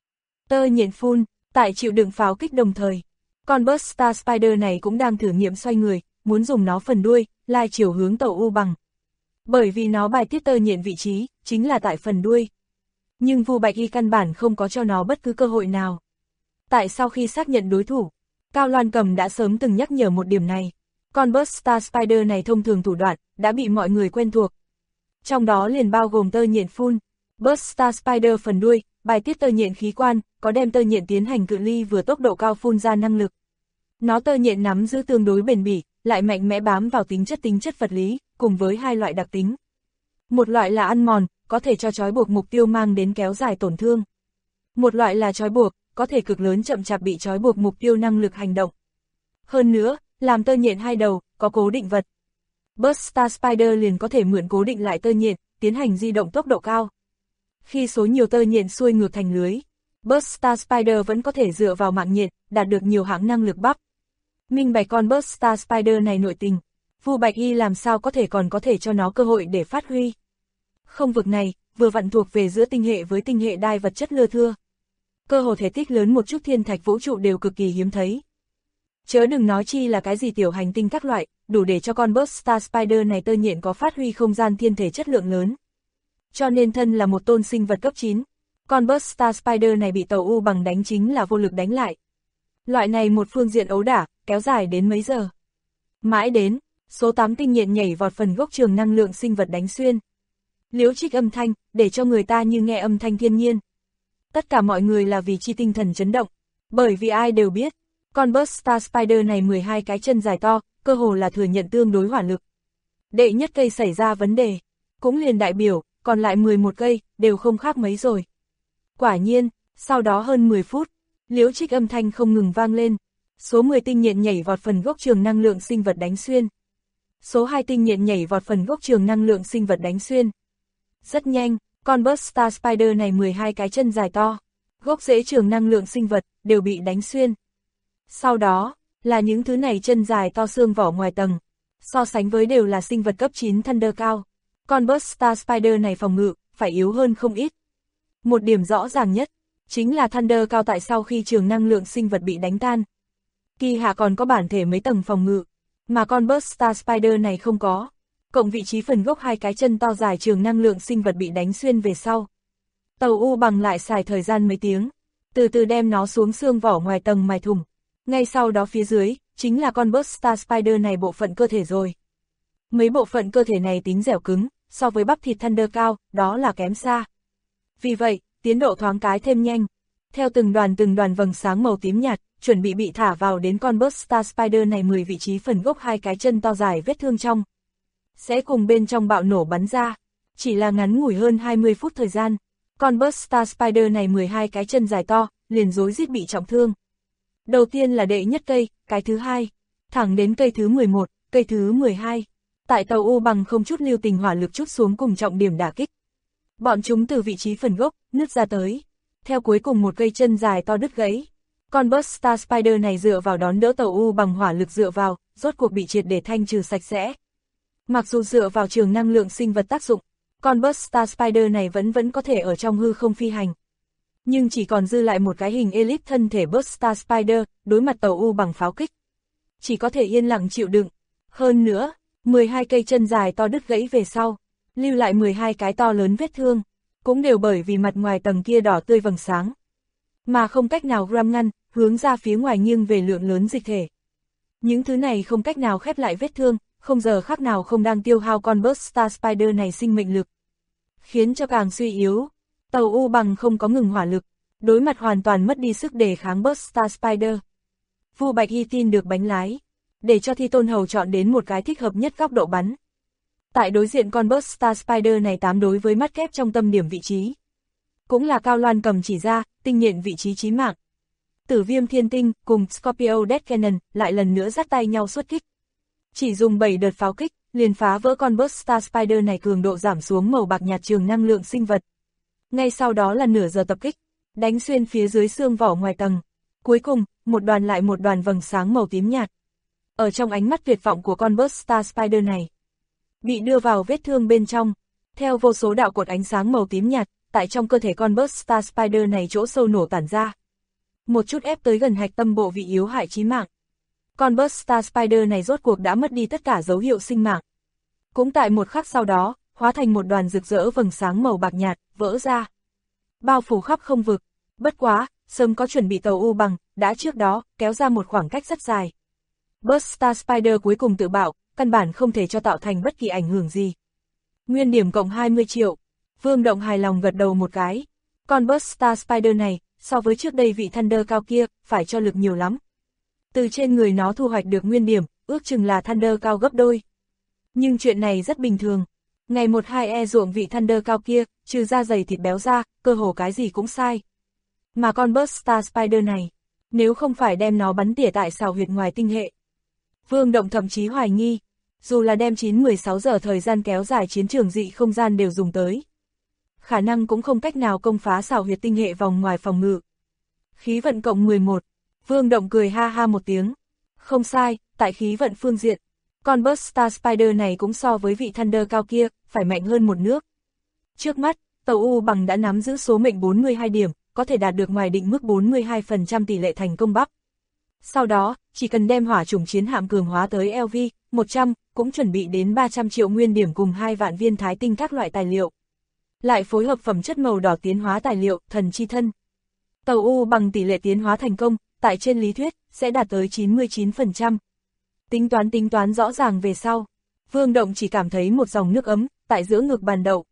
Tơ nhện phun, tại chịu đựng pháo kích đồng thời, con Burst Star Spider này cũng đang thử nghiệm xoay người, muốn dùng nó phần đuôi, lai chiều hướng tàu U bằng. Bởi vì nó bài tiết tơ nhện vị trí, chính là tại phần đuôi. Nhưng Vu Bạch Y căn bản không có cho nó bất cứ cơ hội nào. Tại sau khi xác nhận đối thủ, Cao Loan Cầm đã sớm từng nhắc nhở một điểm này. Con Burst Star Spider này thông thường thủ đoạn, đã bị mọi người quen thuộc. Trong đó liền bao gồm tơ nhện phun, Burst Star Spider phần đuôi, bài tiết tơ nhện khí quan, có đem tơ nhện tiến hành cự ly vừa tốc độ cao phun ra năng lực. Nó tơ nhện nắm giữ tương đối bền bỉ, lại mạnh mẽ bám vào tính chất vật lý, cùng với hai loại đặc tính. Một loại là ăn mòn, có thể cho trói buộc mục tiêu mang đến kéo dài tổn thương. Một loại là trói buộc, có thể cực lớn chậm chạp bị trói buộc mục tiêu năng lực hành động. Hơn nữa, làm tơ nhện hai đầu, có cố định vật. Burst Star Spider liền có thể mượn cố định lại tơ nhện, tiến hành di động tốc độ cao. Khi số nhiều tơ nhện xuôi ngược thành lưới, Burst Star Spider vẫn có thể dựa vào mạng nhện, đạt được nhiều hãng năng lực bắp. Minh bạch con Burst Star Spider này nội tình, Vu Bạch Y làm sao có thể cho nó cơ hội để phát huy. Không vực này, vừa vặn thuộc về giữa tinh hệ với tinh hệ đai vật chất lưa thưa. Cơ hồ thể tích lớn một chút thiên thạch vũ trụ đều cực kỳ hiếm thấy. Chớ đừng nói chi là cái gì tiểu hành tinh các loại, đủ để cho con Burst Star Spider này tơ nhện có phát huy không gian thiên thể chất lượng lớn. Cho nên thân là một tôn sinh vật cấp 9, con Burst Star Spider này bị tàu U bằng đánh chính là vô lực đánh lại. Loại này một phương diện ấu đả, kéo dài đến mấy giờ. Mãi đến, số 8 tinh nhện nhảy vọt phần gốc trường năng lượng sinh vật đánh xuyên. Liễu trích âm thanh, để cho người ta như nghe âm thanh thiên nhiên. Tất cả mọi người là vì chi tinh thần chấn động, bởi vì ai đều biết, con Burst Star Spider này 12 cái chân dài to, cơ hồ là thừa nhận tương đối hỏa lực. Đệ nhất cây xảy ra vấn đề, cũng liền đại biểu, còn lại 11 cây, đều không khác mấy rồi. Quả nhiên, sau đó hơn 10 phút, liễu trích âm thanh không ngừng vang lên, số 10 tinh nhện nhảy vọt phần gốc trường năng lượng sinh vật đánh xuyên. Số 2 tinh nhện nhảy vọt phần gốc trường năng lượng sinh vật đánh xuyên. Rất nhanh, con Burst Star Spider này 12 cái chân dài to, gốc rễ trường năng lượng sinh vật, đều bị đánh xuyên. Sau đó, là những thứ này chân dài to xương vỏ ngoài tầng, so sánh với đều là sinh vật cấp 9 Thunder cao. Con Burst Star Spider này phòng ngự, phải yếu hơn không ít. Một điểm rõ ràng nhất, chính là Thunder cao tại sau khi trường năng lượng sinh vật bị đánh tan. Kỳ hạ còn có bản thể mấy tầng phòng ngự, mà con Burst Star Spider này không có. Cộng vị trí phần gốc hai cái chân to dài trường năng lượng sinh vật bị đánh xuyên về sau. Tàu U bằng lại xài thời gian mấy tiếng, từ từ đem nó xuống xương vỏ ngoài tầng mài thủng. Ngay sau đó phía dưới, chính là con Burst Star Spider này bộ phận cơ thể rồi. Mấy bộ phận cơ thể này tính dẻo cứng, so với bắp thịt Thunder cao, đó là kém xa. Vì vậy, tiến độ thoáng cái thêm nhanh. Theo từng đoàn vầng sáng màu tím nhạt, chuẩn bị thả vào đến con Burst Star Spider này 10 vị trí phần gốc hai cái chân to dài vết thương trong. Sẽ cùng bên trong bạo nổ bắn ra. Chỉ là ngắn ngủi hơn 20 phút thời gian, con Burst Star Spider này 12 cái chân dài to, liền rối rít bị trọng thương. Đầu tiên là đệ nhất cây, cái thứ hai, thẳng đến cây thứ 11, cây thứ 12. Tại tàu U bằng không chút lưu tình hỏa lực chút xuống cùng trọng điểm đả kích. Bọn chúng từ vị trí phần gốc, nứt ra tới. Theo cuối cùng một cây chân dài to đứt gãy. Con Burst Star Spider này dựa vào đón đỡ tàu U bằng hỏa lực dựa vào, rốt cuộc bị triệt để thanh trừ sạch sẽ. Mặc dù dựa vào trường năng lượng sinh vật tác dụng, con Burst Star Spider này vẫn có thể ở trong hư không phi hành. Nhưng chỉ còn dư lại một cái hình elip thân thể Burst Star Spider, đối mặt tàu U bằng pháo kích. Chỉ có thể yên lặng chịu đựng. Hơn nữa, 12 cây chân dài to đứt gãy về sau, lưu lại 12 cái to lớn vết thương, cũng đều bởi vì mặt ngoài tầng kia đỏ tươi vầng sáng. Mà không cách nào gram ngăn, hướng ra phía ngoài nghiêng về lượng lớn dịch thể. Những thứ này không cách nào khép lại vết thương, không giờ khác nào không đang tiêu hao con Burst Star Spider này sinh mệnh lực. Khiến cho càng suy yếu, tàu U bằng không có ngừng hỏa lực, đối mặt hoàn toàn mất đi sức đề kháng Burst Star Spider. Vu Bạch Y tin được bánh lái, để cho Thi Tôn Hầu chọn đến một cái thích hợp nhất góc độ bắn. Tại đối diện con Burst Star Spider này 8 đối với mắt kép trong tâm điểm vị trí. Cũng là Cao Loan cầm chỉ ra, tinh nhện vị trí chí mạng. Tử Viêm Thiên Tinh cùng Scorpio Death Cannon lại lần nữa dắt tay nhau xuất kích. Chỉ dùng 7 đợt pháo kích, liền phá vỡ con Burst Star Spider này cường độ giảm xuống màu bạc nhạt trường năng lượng sinh vật. Ngay sau đó là nửa giờ tập kích, đánh xuyên phía dưới xương vỏ ngoài tầng. Cuối cùng, một đoàn lại một đoàn vầng sáng màu tím nhạt. Ở trong ánh mắt tuyệt vọng của con Burst Star Spider này, bị đưa vào vết thương bên trong, theo vô số đạo cột ánh sáng màu tím nhạt, tại trong cơ thể con Burst Star Spider này chỗ sâu nổ tản ra. Một chút ép tới gần hạch tâm bộ vị yếu hại chí mạng. Con Burst Star Spider này rốt cuộc đã mất đi tất cả dấu hiệu sinh mạng. Cũng tại một khắc sau đó, hóa thành một đoàn rực rỡ vầng sáng màu bạc nhạt, vỡ ra. Bao phủ khắp không vực. Bất quá, sớm có chuẩn bị tàu U bằng, đã trước đó, kéo ra một khoảng cách rất dài. Burst Star Spider cuối cùng tự bạo, căn bản không thể cho tạo thành bất kỳ ảnh hưởng gì. Nguyên điểm cộng 20 triệu. Vương Động hài lòng gật đầu một cái. Con Burst Star Spider này, so với trước đây vị Thunder cao kia, phải cho lực nhiều lắm. Từ trên người nó thu hoạch được nguyên điểm, ước chừng là Thunder cao gấp đôi. Nhưng chuyện này rất bình thường. Ngày 1-2 ruộng vị Thunder cao kia, trừ da dày thịt béo ra, cơ hồ cái gì cũng sai. Mà con Burst Star Spider này, nếu không phải đem nó bắn tỉa tại xào huyệt ngoài tinh hệ. Vương Động thậm chí hoài nghi, dù là đem 9-16 giờ thời gian kéo dài chiến trường dị không gian đều dùng tới. Khả năng cũng không cách nào công phá xào huyệt tinh hệ vòng ngoài phòng ngự. Khí vận cộng 11, Vương Động cười ha ha một tiếng. Không sai, tại khí vận phương diện, con Burst Star Spider này cũng so với vị Thunder cao kia, phải mạnh hơn một nước. Trước mắt, tàu U bằng đã nắm giữ số mệnh 42 điểm, có thể đạt được ngoài định mức 42% tỷ lệ thành công bắp. Sau đó, chỉ cần đem hỏa chủng chiến hạm cường hóa tới LV-100, cũng chuẩn bị đến 300 triệu nguyên điểm cùng 2 vạn viên thái tinh các loại tài liệu. Lại phối hợp phẩm chất màu đỏ tiến hóa tài liệu, thần chi thân. Tàu U bằng tỷ lệ tiến hóa thành công, tại trên lý thuyết, sẽ đạt tới 99%. Tính toán rõ ràng về sau. Vương Động chỉ cảm thấy một dòng nước ấm, tại giữa ngực bàn đậu.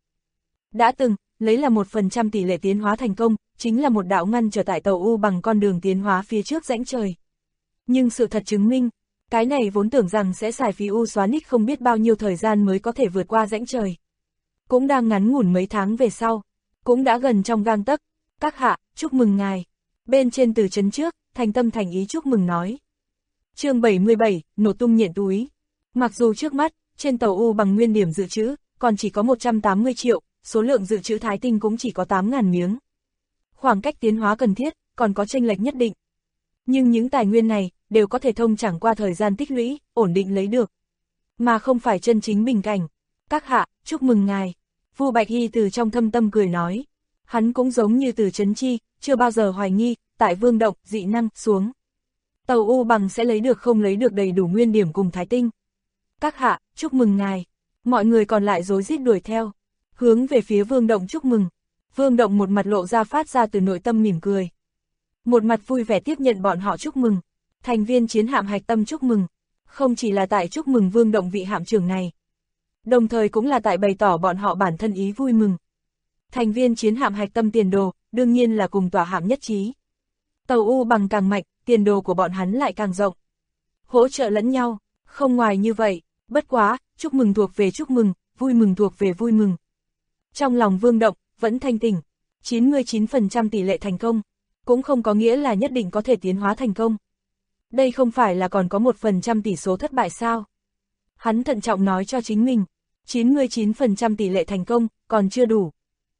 Đã từng, lấy là 1% tỷ lệ tiến hóa thành công, chính là một đạo ngăn trở tại tàu U bằng con đường tiến hóa phía trước rãnh trời. Nhưng sự thật chứng minh, cái này vốn tưởng rằng sẽ xài phí U xóa nít không biết bao nhiêu thời gian mới có thể vượt qua rãnh trời. Cũng đang ngắn ngủn mấy tháng về sau, cũng đã gần trong gang tấc. Các hạ, chúc mừng ngài. Bên trên từ trấn trước, thành tâm thành ý chúc mừng nói. Chương 77, nổ tung nhện túi. Mặc dù trước mắt, trên tàu U bằng nguyên điểm dự trữ, còn chỉ có 180 triệu, số lượng dự trữ thái tinh cũng chỉ có 8.000 miếng. Khoảng cách tiến hóa cần thiết, còn có chênh lệch nhất định. Nhưng những tài nguyên này, đều có thể thông chẳng qua thời gian tích lũy, ổn định lấy được. Mà không phải chân chính bình cảnh. Các hạ, chúc mừng ngài. Vu Bạch Hy từ trong thâm tâm cười nói. Hắn cũng giống như từ Trấn Chi, chưa bao giờ hoài nghi, tại Vương Động, dị năng, xuống. Tàu U bằng sẽ lấy được không lấy được đầy đủ nguyên điểm cùng thái tinh. Các hạ, chúc mừng ngài. Mọi người còn lại rối rít đuổi theo. Hướng về phía Vương Động chúc mừng. Vương Động một mặt lộ ra phát ra từ nội tâm mỉm cười. Một mặt vui vẻ tiếp nhận bọn họ chúc mừng. Thành viên chiến hạm hạch tâm chúc mừng. Không chỉ là tại chúc mừng Vương Động vị hạm trưởng này. Đồng thời cũng là tại bày tỏ bọn họ bản thân ý vui mừng. Thành viên chiến hạm hạch tâm tiền đồ, đương nhiên là cùng tòa hạm nhất trí. Tàu U bằng càng mạnh, tiền đồ của bọn hắn lại càng rộng. Hỗ trợ lẫn nhau, không ngoài như vậy, bất quá, chúc mừng thuộc về chúc mừng, vui mừng thuộc về vui mừng. Trong lòng Vương Động, vẫn thanh tỉnh, 99% tỷ lệ thành công, cũng không có nghĩa là nhất định có thể tiến hóa thành công. Đây không phải là còn có 1% tỷ số thất bại sao? Hắn thận trọng nói cho chính mình, 99% tỷ lệ thành công, còn chưa đủ.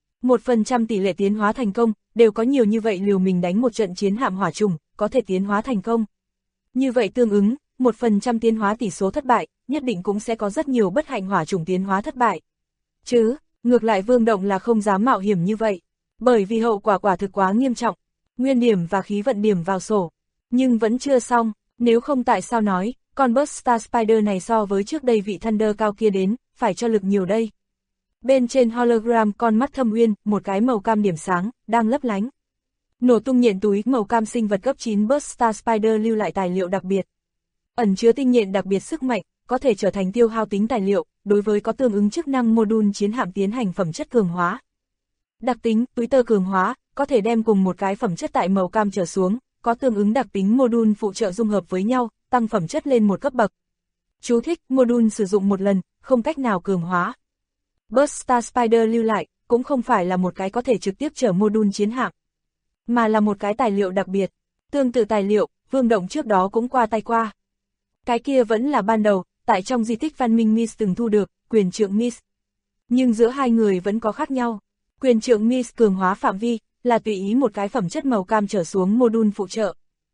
1% tỷ lệ tiến hóa thành công, đều có nhiều như vậy liều mình đánh một trận chiến hạm hỏa trùng, có thể tiến hóa thành công. Như vậy tương ứng, 1% tiến hóa tỷ số thất bại, nhất định cũng sẽ có rất nhiều bất hạnh hỏa trùng tiến hóa thất bại. Chứ, ngược lại Vương Động là không dám mạo hiểm như vậy, bởi vì hậu quả quả thực quá nghiêm trọng, nguyên điểm và khí vận điểm vào sổ. Nhưng vẫn chưa xong, nếu không tại sao nói, con Burst Star Spider này so với trước đây vị Thunder cao kia đến, phải cho lực nhiều đây. Bên trên hologram con mắt thâm uyên, một cái màu cam điểm sáng, đang lấp lánh. Nổ tung nhện túi màu cam sinh vật cấp 9 Burst Star Spider lưu lại tài liệu đặc biệt. Ẩn chứa tinh nhện đặc biệt sức mạnh, có thể trở thành tiêu hao tính tài liệu, đối với có tương ứng chức năng module chiến hạm tiến hành phẩm chất cường hóa. Đặc tính, túi tơ cường hóa, có thể đem cùng một cái phẩm chất tại màu cam trở xuống, có tương ứng đặc tính module phụ trợ dung hợp với nhau, tăng phẩm chất lên một cấp bậc. Chú thích, module sử dụng một lần, không cách nào cường hóa. Burst Star Spider lưu lại, cũng không phải là một cái có thể trực tiếp chở module chiến hạm, mà là một cái tài liệu đặc biệt. Tương tự tài liệu, Vương Động trước đó cũng qua tay qua. Cái kia vẫn là ban đầu, tại trong di tích văn minh Mis từng thu được, quyền trượng Mis. Nhưng giữa hai người vẫn có khác nhau. Quyền trượng Mis cường hóa phạm vi, là tùy ý một cái phẩm chất màu cam trở xuống module phụ trợ.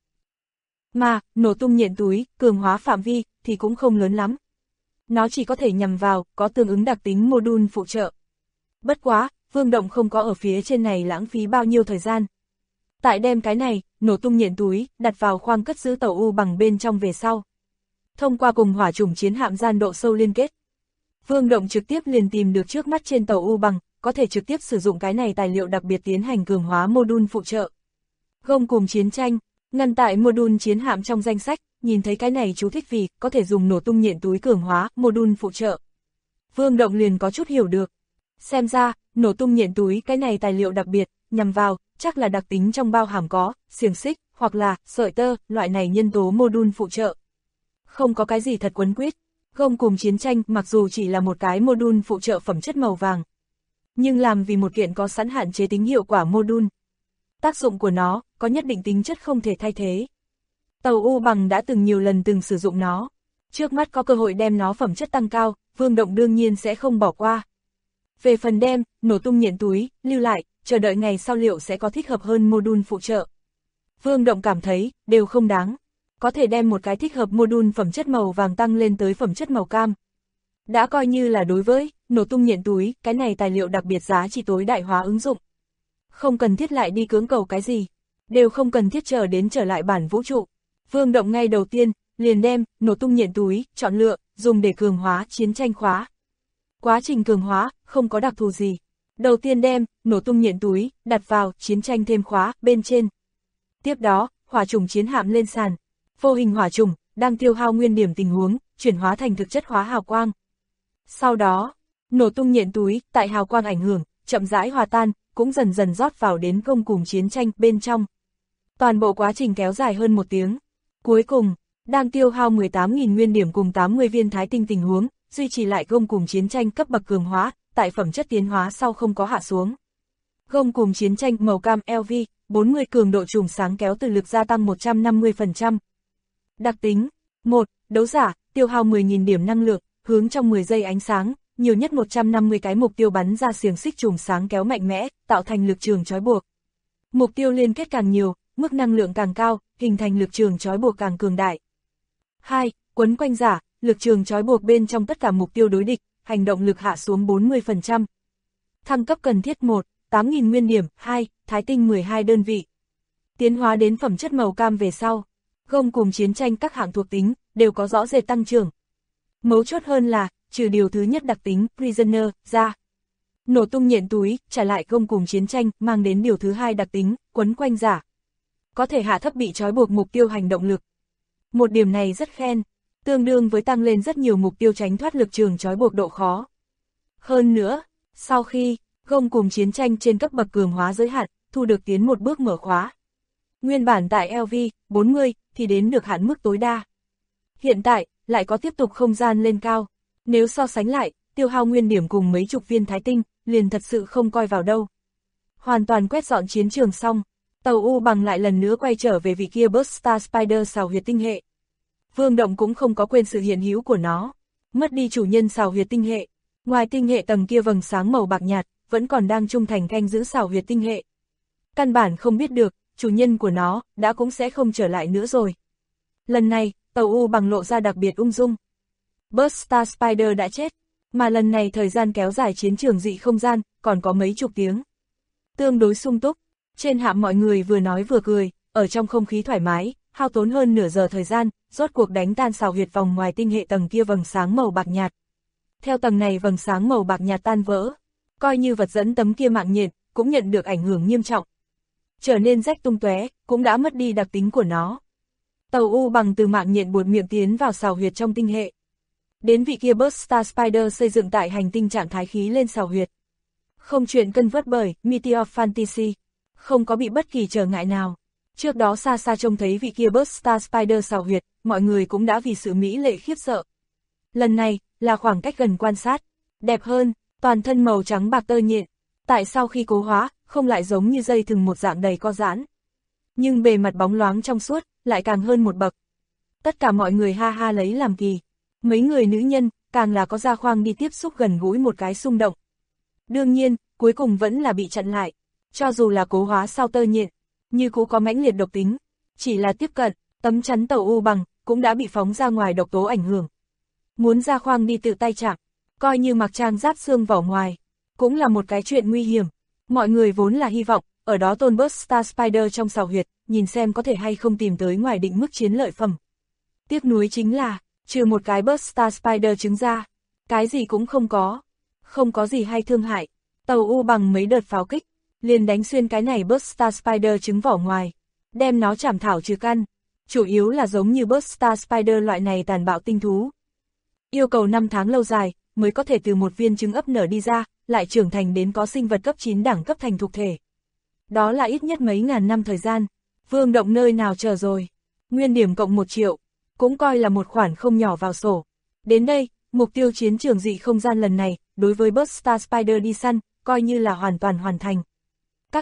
Mà, nổ tung nhện túi, cường hóa phạm vi, thì cũng không lớn lắm. Nó chỉ có thể nhằm vào, có tương ứng đặc tính module phụ trợ. Bất quá, Vương Động không có ở phía trên này lãng phí bao nhiêu thời gian. Tại đem cái này, nổ tung nhện túi, đặt vào khoang cất giữ tàu U bằng bên trong về sau. Thông qua cùng hỏa chủng chiến hạm gian độ sâu liên kết, Vương Động trực tiếp liền tìm được trước mắt trên tàu U bằng, có thể trực tiếp sử dụng cái này tài liệu đặc biệt tiến hành cường hóa module phụ trợ. Gông cùng chiến tranh, ngăn tại module chiến hạm trong danh sách, nhìn thấy cái này chú thích vì, có thể dùng nổ tung nhện túi cường hóa module phụ trợ. Vương Động liền có chút hiểu được. Xem ra, nổ tung nhện túi cái này tài liệu đặc biệt, nhằm vào, chắc là đặc tính trong bao hàm có, xiềng xích, hoặc là, sợi tơ, loại này nhân tố module phụ trợ. Không có cái gì thật quấn quýt. Gông cùng chiến tranh mặc dù chỉ là một cái module phụ trợ phẩm chất màu vàng, nhưng làm vì một kiện có sẵn hạn chế tính hiệu quả module. Tác dụng của nó có nhất định tính chất không thể thay thế. Tàu U Bằng đã nhiều lần sử dụng nó. Trước mắt có cơ hội đem nó phẩm chất tăng cao, Vương Động đương nhiên sẽ không bỏ qua. Về phần đem, nổ tung nhện túi, lưu lại, chờ đợi ngày sau liệu sẽ có thích hợp hơn module phụ trợ. Vương Động cảm thấy, đều không đáng. Có thể đem một cái thích hợp module phẩm chất màu vàng tăng lên tới phẩm chất màu cam. Đã coi như là đối với, nổ tung nhện túi, cái này tài liệu đặc biệt giá trị tối đại hóa ứng dụng. Không cần thiết lại đi cưỡng cầu cái gì, đều không cần thiết chờ đến trở lại bản vũ trụ. Vương Động ngay đầu tiên, liền đem, nổ tung nhện túi, chọn lựa, dùng để cường hóa chiến tranh khóa. Quá trình cường hóa, không có đặc thù gì. Đầu tiên đem, nổ tung nhện túi, đặt vào, chiến tranh thêm khóa, bên trên. Tiếp đó, hỏa trùng chiến hạm lên sàn. Vô hình hỏa trùng, đang tiêu hao nguyên điểm tình huống, chuyển hóa thành thực chất hóa hào quang. Sau đó, nổ tung nhện túi, tại hào quang ảnh hưởng, chậm rãi hòa tan, cũng dần dần rót vào đến gông cùm chiến tranh bên trong. Toàn bộ quá trình kéo dài hơn 1 tiếng. Cuối cùng, đang tiêu hao 18.000 nguyên điểm cùng 80 viên thái tinh tình huống, duy trì lại gông cùm chiến tranh cấp bậc cường hóa, tại phẩm chất tiến hóa sau không có hạ xuống. Gông cùm chiến tranh màu cam LV, 40 cường độ chùm sáng kéo từ lực gia tăng 150%. Đặc tính 1. Đấu giả, tiêu hao 10.000 điểm năng lượng, hướng trong 10 giây ánh sáng, nhiều nhất 150 cái mục tiêu bắn ra xiềng xích chùm sáng kéo mạnh mẽ, tạo thành lực trường trói buộc. Mục tiêu liên kết càng nhiều, mức năng lượng càng cao, hình thành lực trường trói buộc càng cường đại. 2. Quấn quanh giả, lực trường trói buộc bên trong tất cả mục tiêu đối địch, hành động lực hạ xuống 40%. Thăng cấp cần thiết 1, 8.000 nguyên điểm, 2, thái tinh 12 đơn vị. Tiến hóa đến phẩm chất màu cam về sau, gông cùm chiến tranh các hạng thuộc tính, đều có rõ rệt tăng trưởng. Mấu chốt hơn là, trừ điều thứ nhất đặc tính, Prisoner, ra. Nổ tung nhện túi, trả lại gông cùm chiến tranh, mang đến điều thứ hai đặc tính, quấn quanh giả. Có thể hạ thấp bị trói buộc mục tiêu hành động lực. Một điểm này rất khen, tương đương với tăng lên rất nhiều mục tiêu tránh thoát lực trường trói buộc độ khó. Hơn nữa, sau khi, gông cùm chiến tranh trên cấp bậc cường hóa giới hạn, thu được tiến một bước mở khóa. Nguyên bản tại LV, 40, thì đến được hạn mức tối đa. Hiện tại, lại có tiếp tục không gian lên cao. Nếu so sánh lại, tiêu hao nguyên điểm cùng mấy chục viên thái tinh, liền thật sự không coi vào đâu. Hoàn toàn quét dọn chiến trường xong, tàu U Bằng lại lần nữa quay trở về vị kia Burst Star Spider xào huyệt tinh hệ. Vương Động cũng không có quên sự hiện hữu của nó. Mất đi chủ nhân xào huyệt tinh hệ. Ngoài tinh hệ tầng kia vầng sáng màu bạc nhạt, vẫn còn đang trung thành canh giữ xào huyệt tinh hệ. Căn bản không biết được, chủ nhân của nó, đã cũng sẽ không trở lại nữa rồi. Lần này, tàu U Bằng lộ ra đặc biệt ung dung. Burst Star Spider đã chết, mà lần này thời gian kéo dài chiến trường dị không gian, còn có mấy chục tiếng. Tương đối sung túc, trên hạm mọi người vừa nói vừa cười, ở trong không khí thoải mái, hao tốn hơn nửa giờ thời gian, rốt cuộc đánh tan xào huyệt vòng ngoài tinh hệ tầng kia vầng sáng màu bạc nhạt. Theo tầng này vầng sáng màu bạc nhạt tan vỡ, coi như vật dẫn tấm kia mạng nhện, cũng nhận được ảnh hưởng nghiêm trọng. Trở nên rách tung tóe, cũng đã mất đi đặc tính của nó. Tàu U Bằng từ mạng nhện buột miệng tiến vào xào huyệt trong tinh hệ. Đến vị kia Burst Star Spider xây dựng tại hành tinh trạng thái khí lên xào huyệt. Không chuyện cân vớt bởi Meteor Fantasy, không có bị bất kỳ trở ngại nào. Trước đó xa xa trông thấy vị kia Burst Star Spider xào huyệt, mọi người cũng đã vì sự mỹ lệ khiếp sợ. Lần này, là khoảng cách gần quan sát. Đẹp hơn, toàn thân màu trắng bạc tơ nhện. Tại sao khi cố hóa, không lại giống như dây thừng một dạng đầy co giãn. Nhưng bề mặt bóng loáng trong suốt, lại càng hơn một bậc. Tất cả mọi người ha ha lấy làm kỳ. Mấy người nữ nhân, càng là có da khoang đi tiếp xúc gần gũi một cái xung động. Đương nhiên, cuối cùng vẫn là bị chặn lại. Cho dù là cố hóa sau tơ nhện, như cũ có mãnh liệt độc tính. Chỉ là tiếp cận, tấm chắn tàu U Bằng, cũng đã bị phóng ra ngoài độc tố ảnh hưởng. Muốn da khoang đi tự tay chạm, coi như mặc trang giáp xương vỏ ngoài, cũng là một cái chuyện nguy hiểm. Mọi người vốn là hy vọng, ở đó tôn Burst Star Spider trong xào huyệt, nhìn xem có thể hay không tìm tới ngoài định mức chiến lợi phẩm. Tiếc nuối chính là, trừ một cái Burst Star Spider trứng ra, cái gì cũng không có. Không có gì hay thương hại. Tàu U Bằng mấy đợt pháo kích, liền đánh xuyên cái này Burst Star Spider trứng vỏ ngoài, đem nó chảm thảo trừ căn. Chủ yếu là giống như Burst Star Spider loại này tàn bạo tinh thú. Yêu cầu 5 tháng lâu dài, mới có thể từ một viên trứng ấp nở đi ra, lại trưởng thành đến có sinh vật cấp 9 đẳng cấp thành thục thể. Đó là ít nhất mấy ngàn năm thời gian. Vương Động nơi nào chờ rồi. Nguyên điểm cộng 1 triệu, cũng coi là một khoản không nhỏ vào sổ. Đến đây, mục tiêu chiến trường dị không gian lần này, đối với Burst Star Spider đi săn, coi như là hoàn toàn hoàn thành. Các hạ,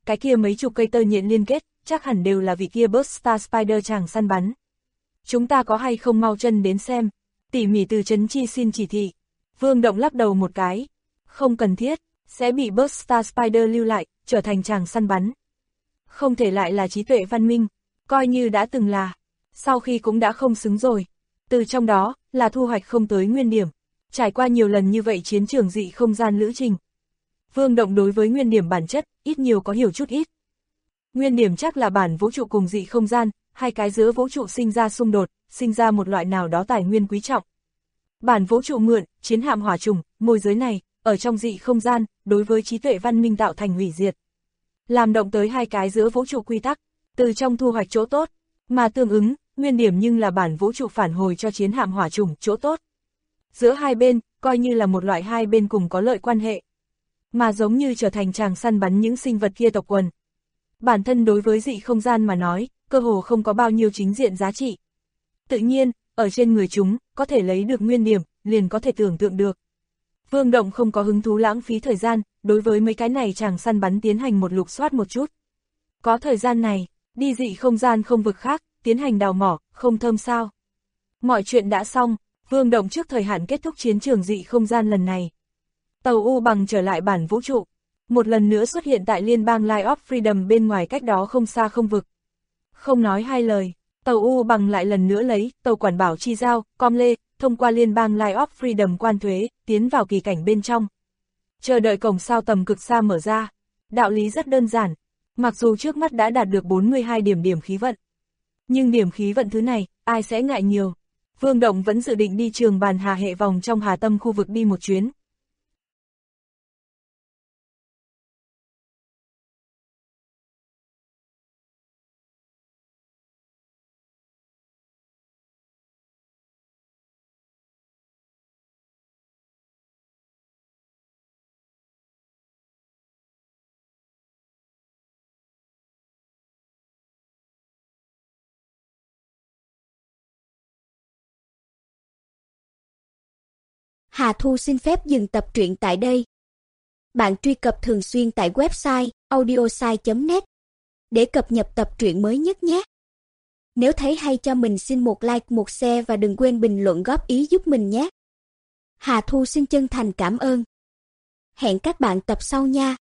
cái kia mấy chục cây tơ nhện liên kết, chắc hẳn đều là vị kia Burstar Spider chàng săn bắn. Chúng ta có hay không mau chân đến xem, tỉ mỉ từ Trấn Chi xin chỉ thị. Vương Động lắc đầu một cái, không cần thiết, sẽ bị Burstar Spider lưu lại, trở thành chàng săn bắn. Không thể lại là trí tuệ văn minh, coi như đã từng là, sau khi cũng đã không xứng rồi. Từ trong đó, là thu hoạch không tới nguyên điểm, trải qua nhiều lần như vậy chiến trường dị không gian lữ trình. Vương Động đối với nguyên điểm bản chất, ít nhiều có hiểu chút ít. Nguyên điểm chắc là bản vũ trụ cùng dị không gian, hai cái giữa vũ trụ sinh ra xung đột, sinh ra một loại nào đó tài nguyên quý trọng. Bản vũ trụ mượn, chiến hạm hỏa trùng, môi giới này, ở trong dị không gian, đối với trí tuệ văn minh tạo thành hủy diệt. Làm động tới hai cái giữa vũ trụ quy tắc, từ trong thu hoạch chỗ tốt, mà tương ứng, nguyên điểm nhưng là bản vũ trụ phản hồi cho chiến hạm hỏa trùng chỗ tốt. Giữa hai bên, coi như là một loại hai bên cùng có lợi quan hệ. Mà giống như trở thành chàng săn bắn những sinh vật kia tộc quần. Bản thân đối với dị không gian mà nói, cơ hồ không có bao nhiêu chính diện giá trị. Tự nhiên, ở trên người chúng, có thể lấy được nguyên điểm, liền có thể tưởng tượng được. Vương Động không có hứng thú lãng phí thời gian, đối với mấy cái này chàng săn bắn tiến hành một lục soát một chút. Có thời gian này, đi dị không gian không vực khác, tiến hành đào mỏ, không thơm sao. Mọi chuyện đã xong, Vương Động trước thời hạn kết thúc chiến trường dị không gian lần này. Tàu U bằng trở lại bản vũ trụ, một lần nữa xuất hiện tại liên bang Line of Freedom bên ngoài cách đó không xa không vực. Không nói hai lời, tàu U bằng lại lần nữa lấy tàu quản bảo chi giao, com lê, thông qua liên bang Line of Freedom quan thuế, tiến vào kỳ cảnh bên trong. Chờ đợi cổng sao tầm cực xa mở ra. Đạo lý rất đơn giản, mặc dù trước mắt đã đạt được 42 điểm khí vận. Nhưng điểm khí vận thứ này, ai sẽ ngại nhiều. Vương Động vẫn dự định đi trường bàn hà hệ vòng trong Hà Tâm khu vực đi một chuyến. Hà Thu xin phép dừng tập truyện tại đây. Bạn truy cập thường xuyên tại website audiosai.net để cập nhật tập truyện mới nhất nhé. Nếu thấy hay cho mình xin một like, một share và đừng quên bình luận góp ý giúp mình nhé. Hà Thu xin chân thành cảm ơn. Hẹn các bạn tập sau nha.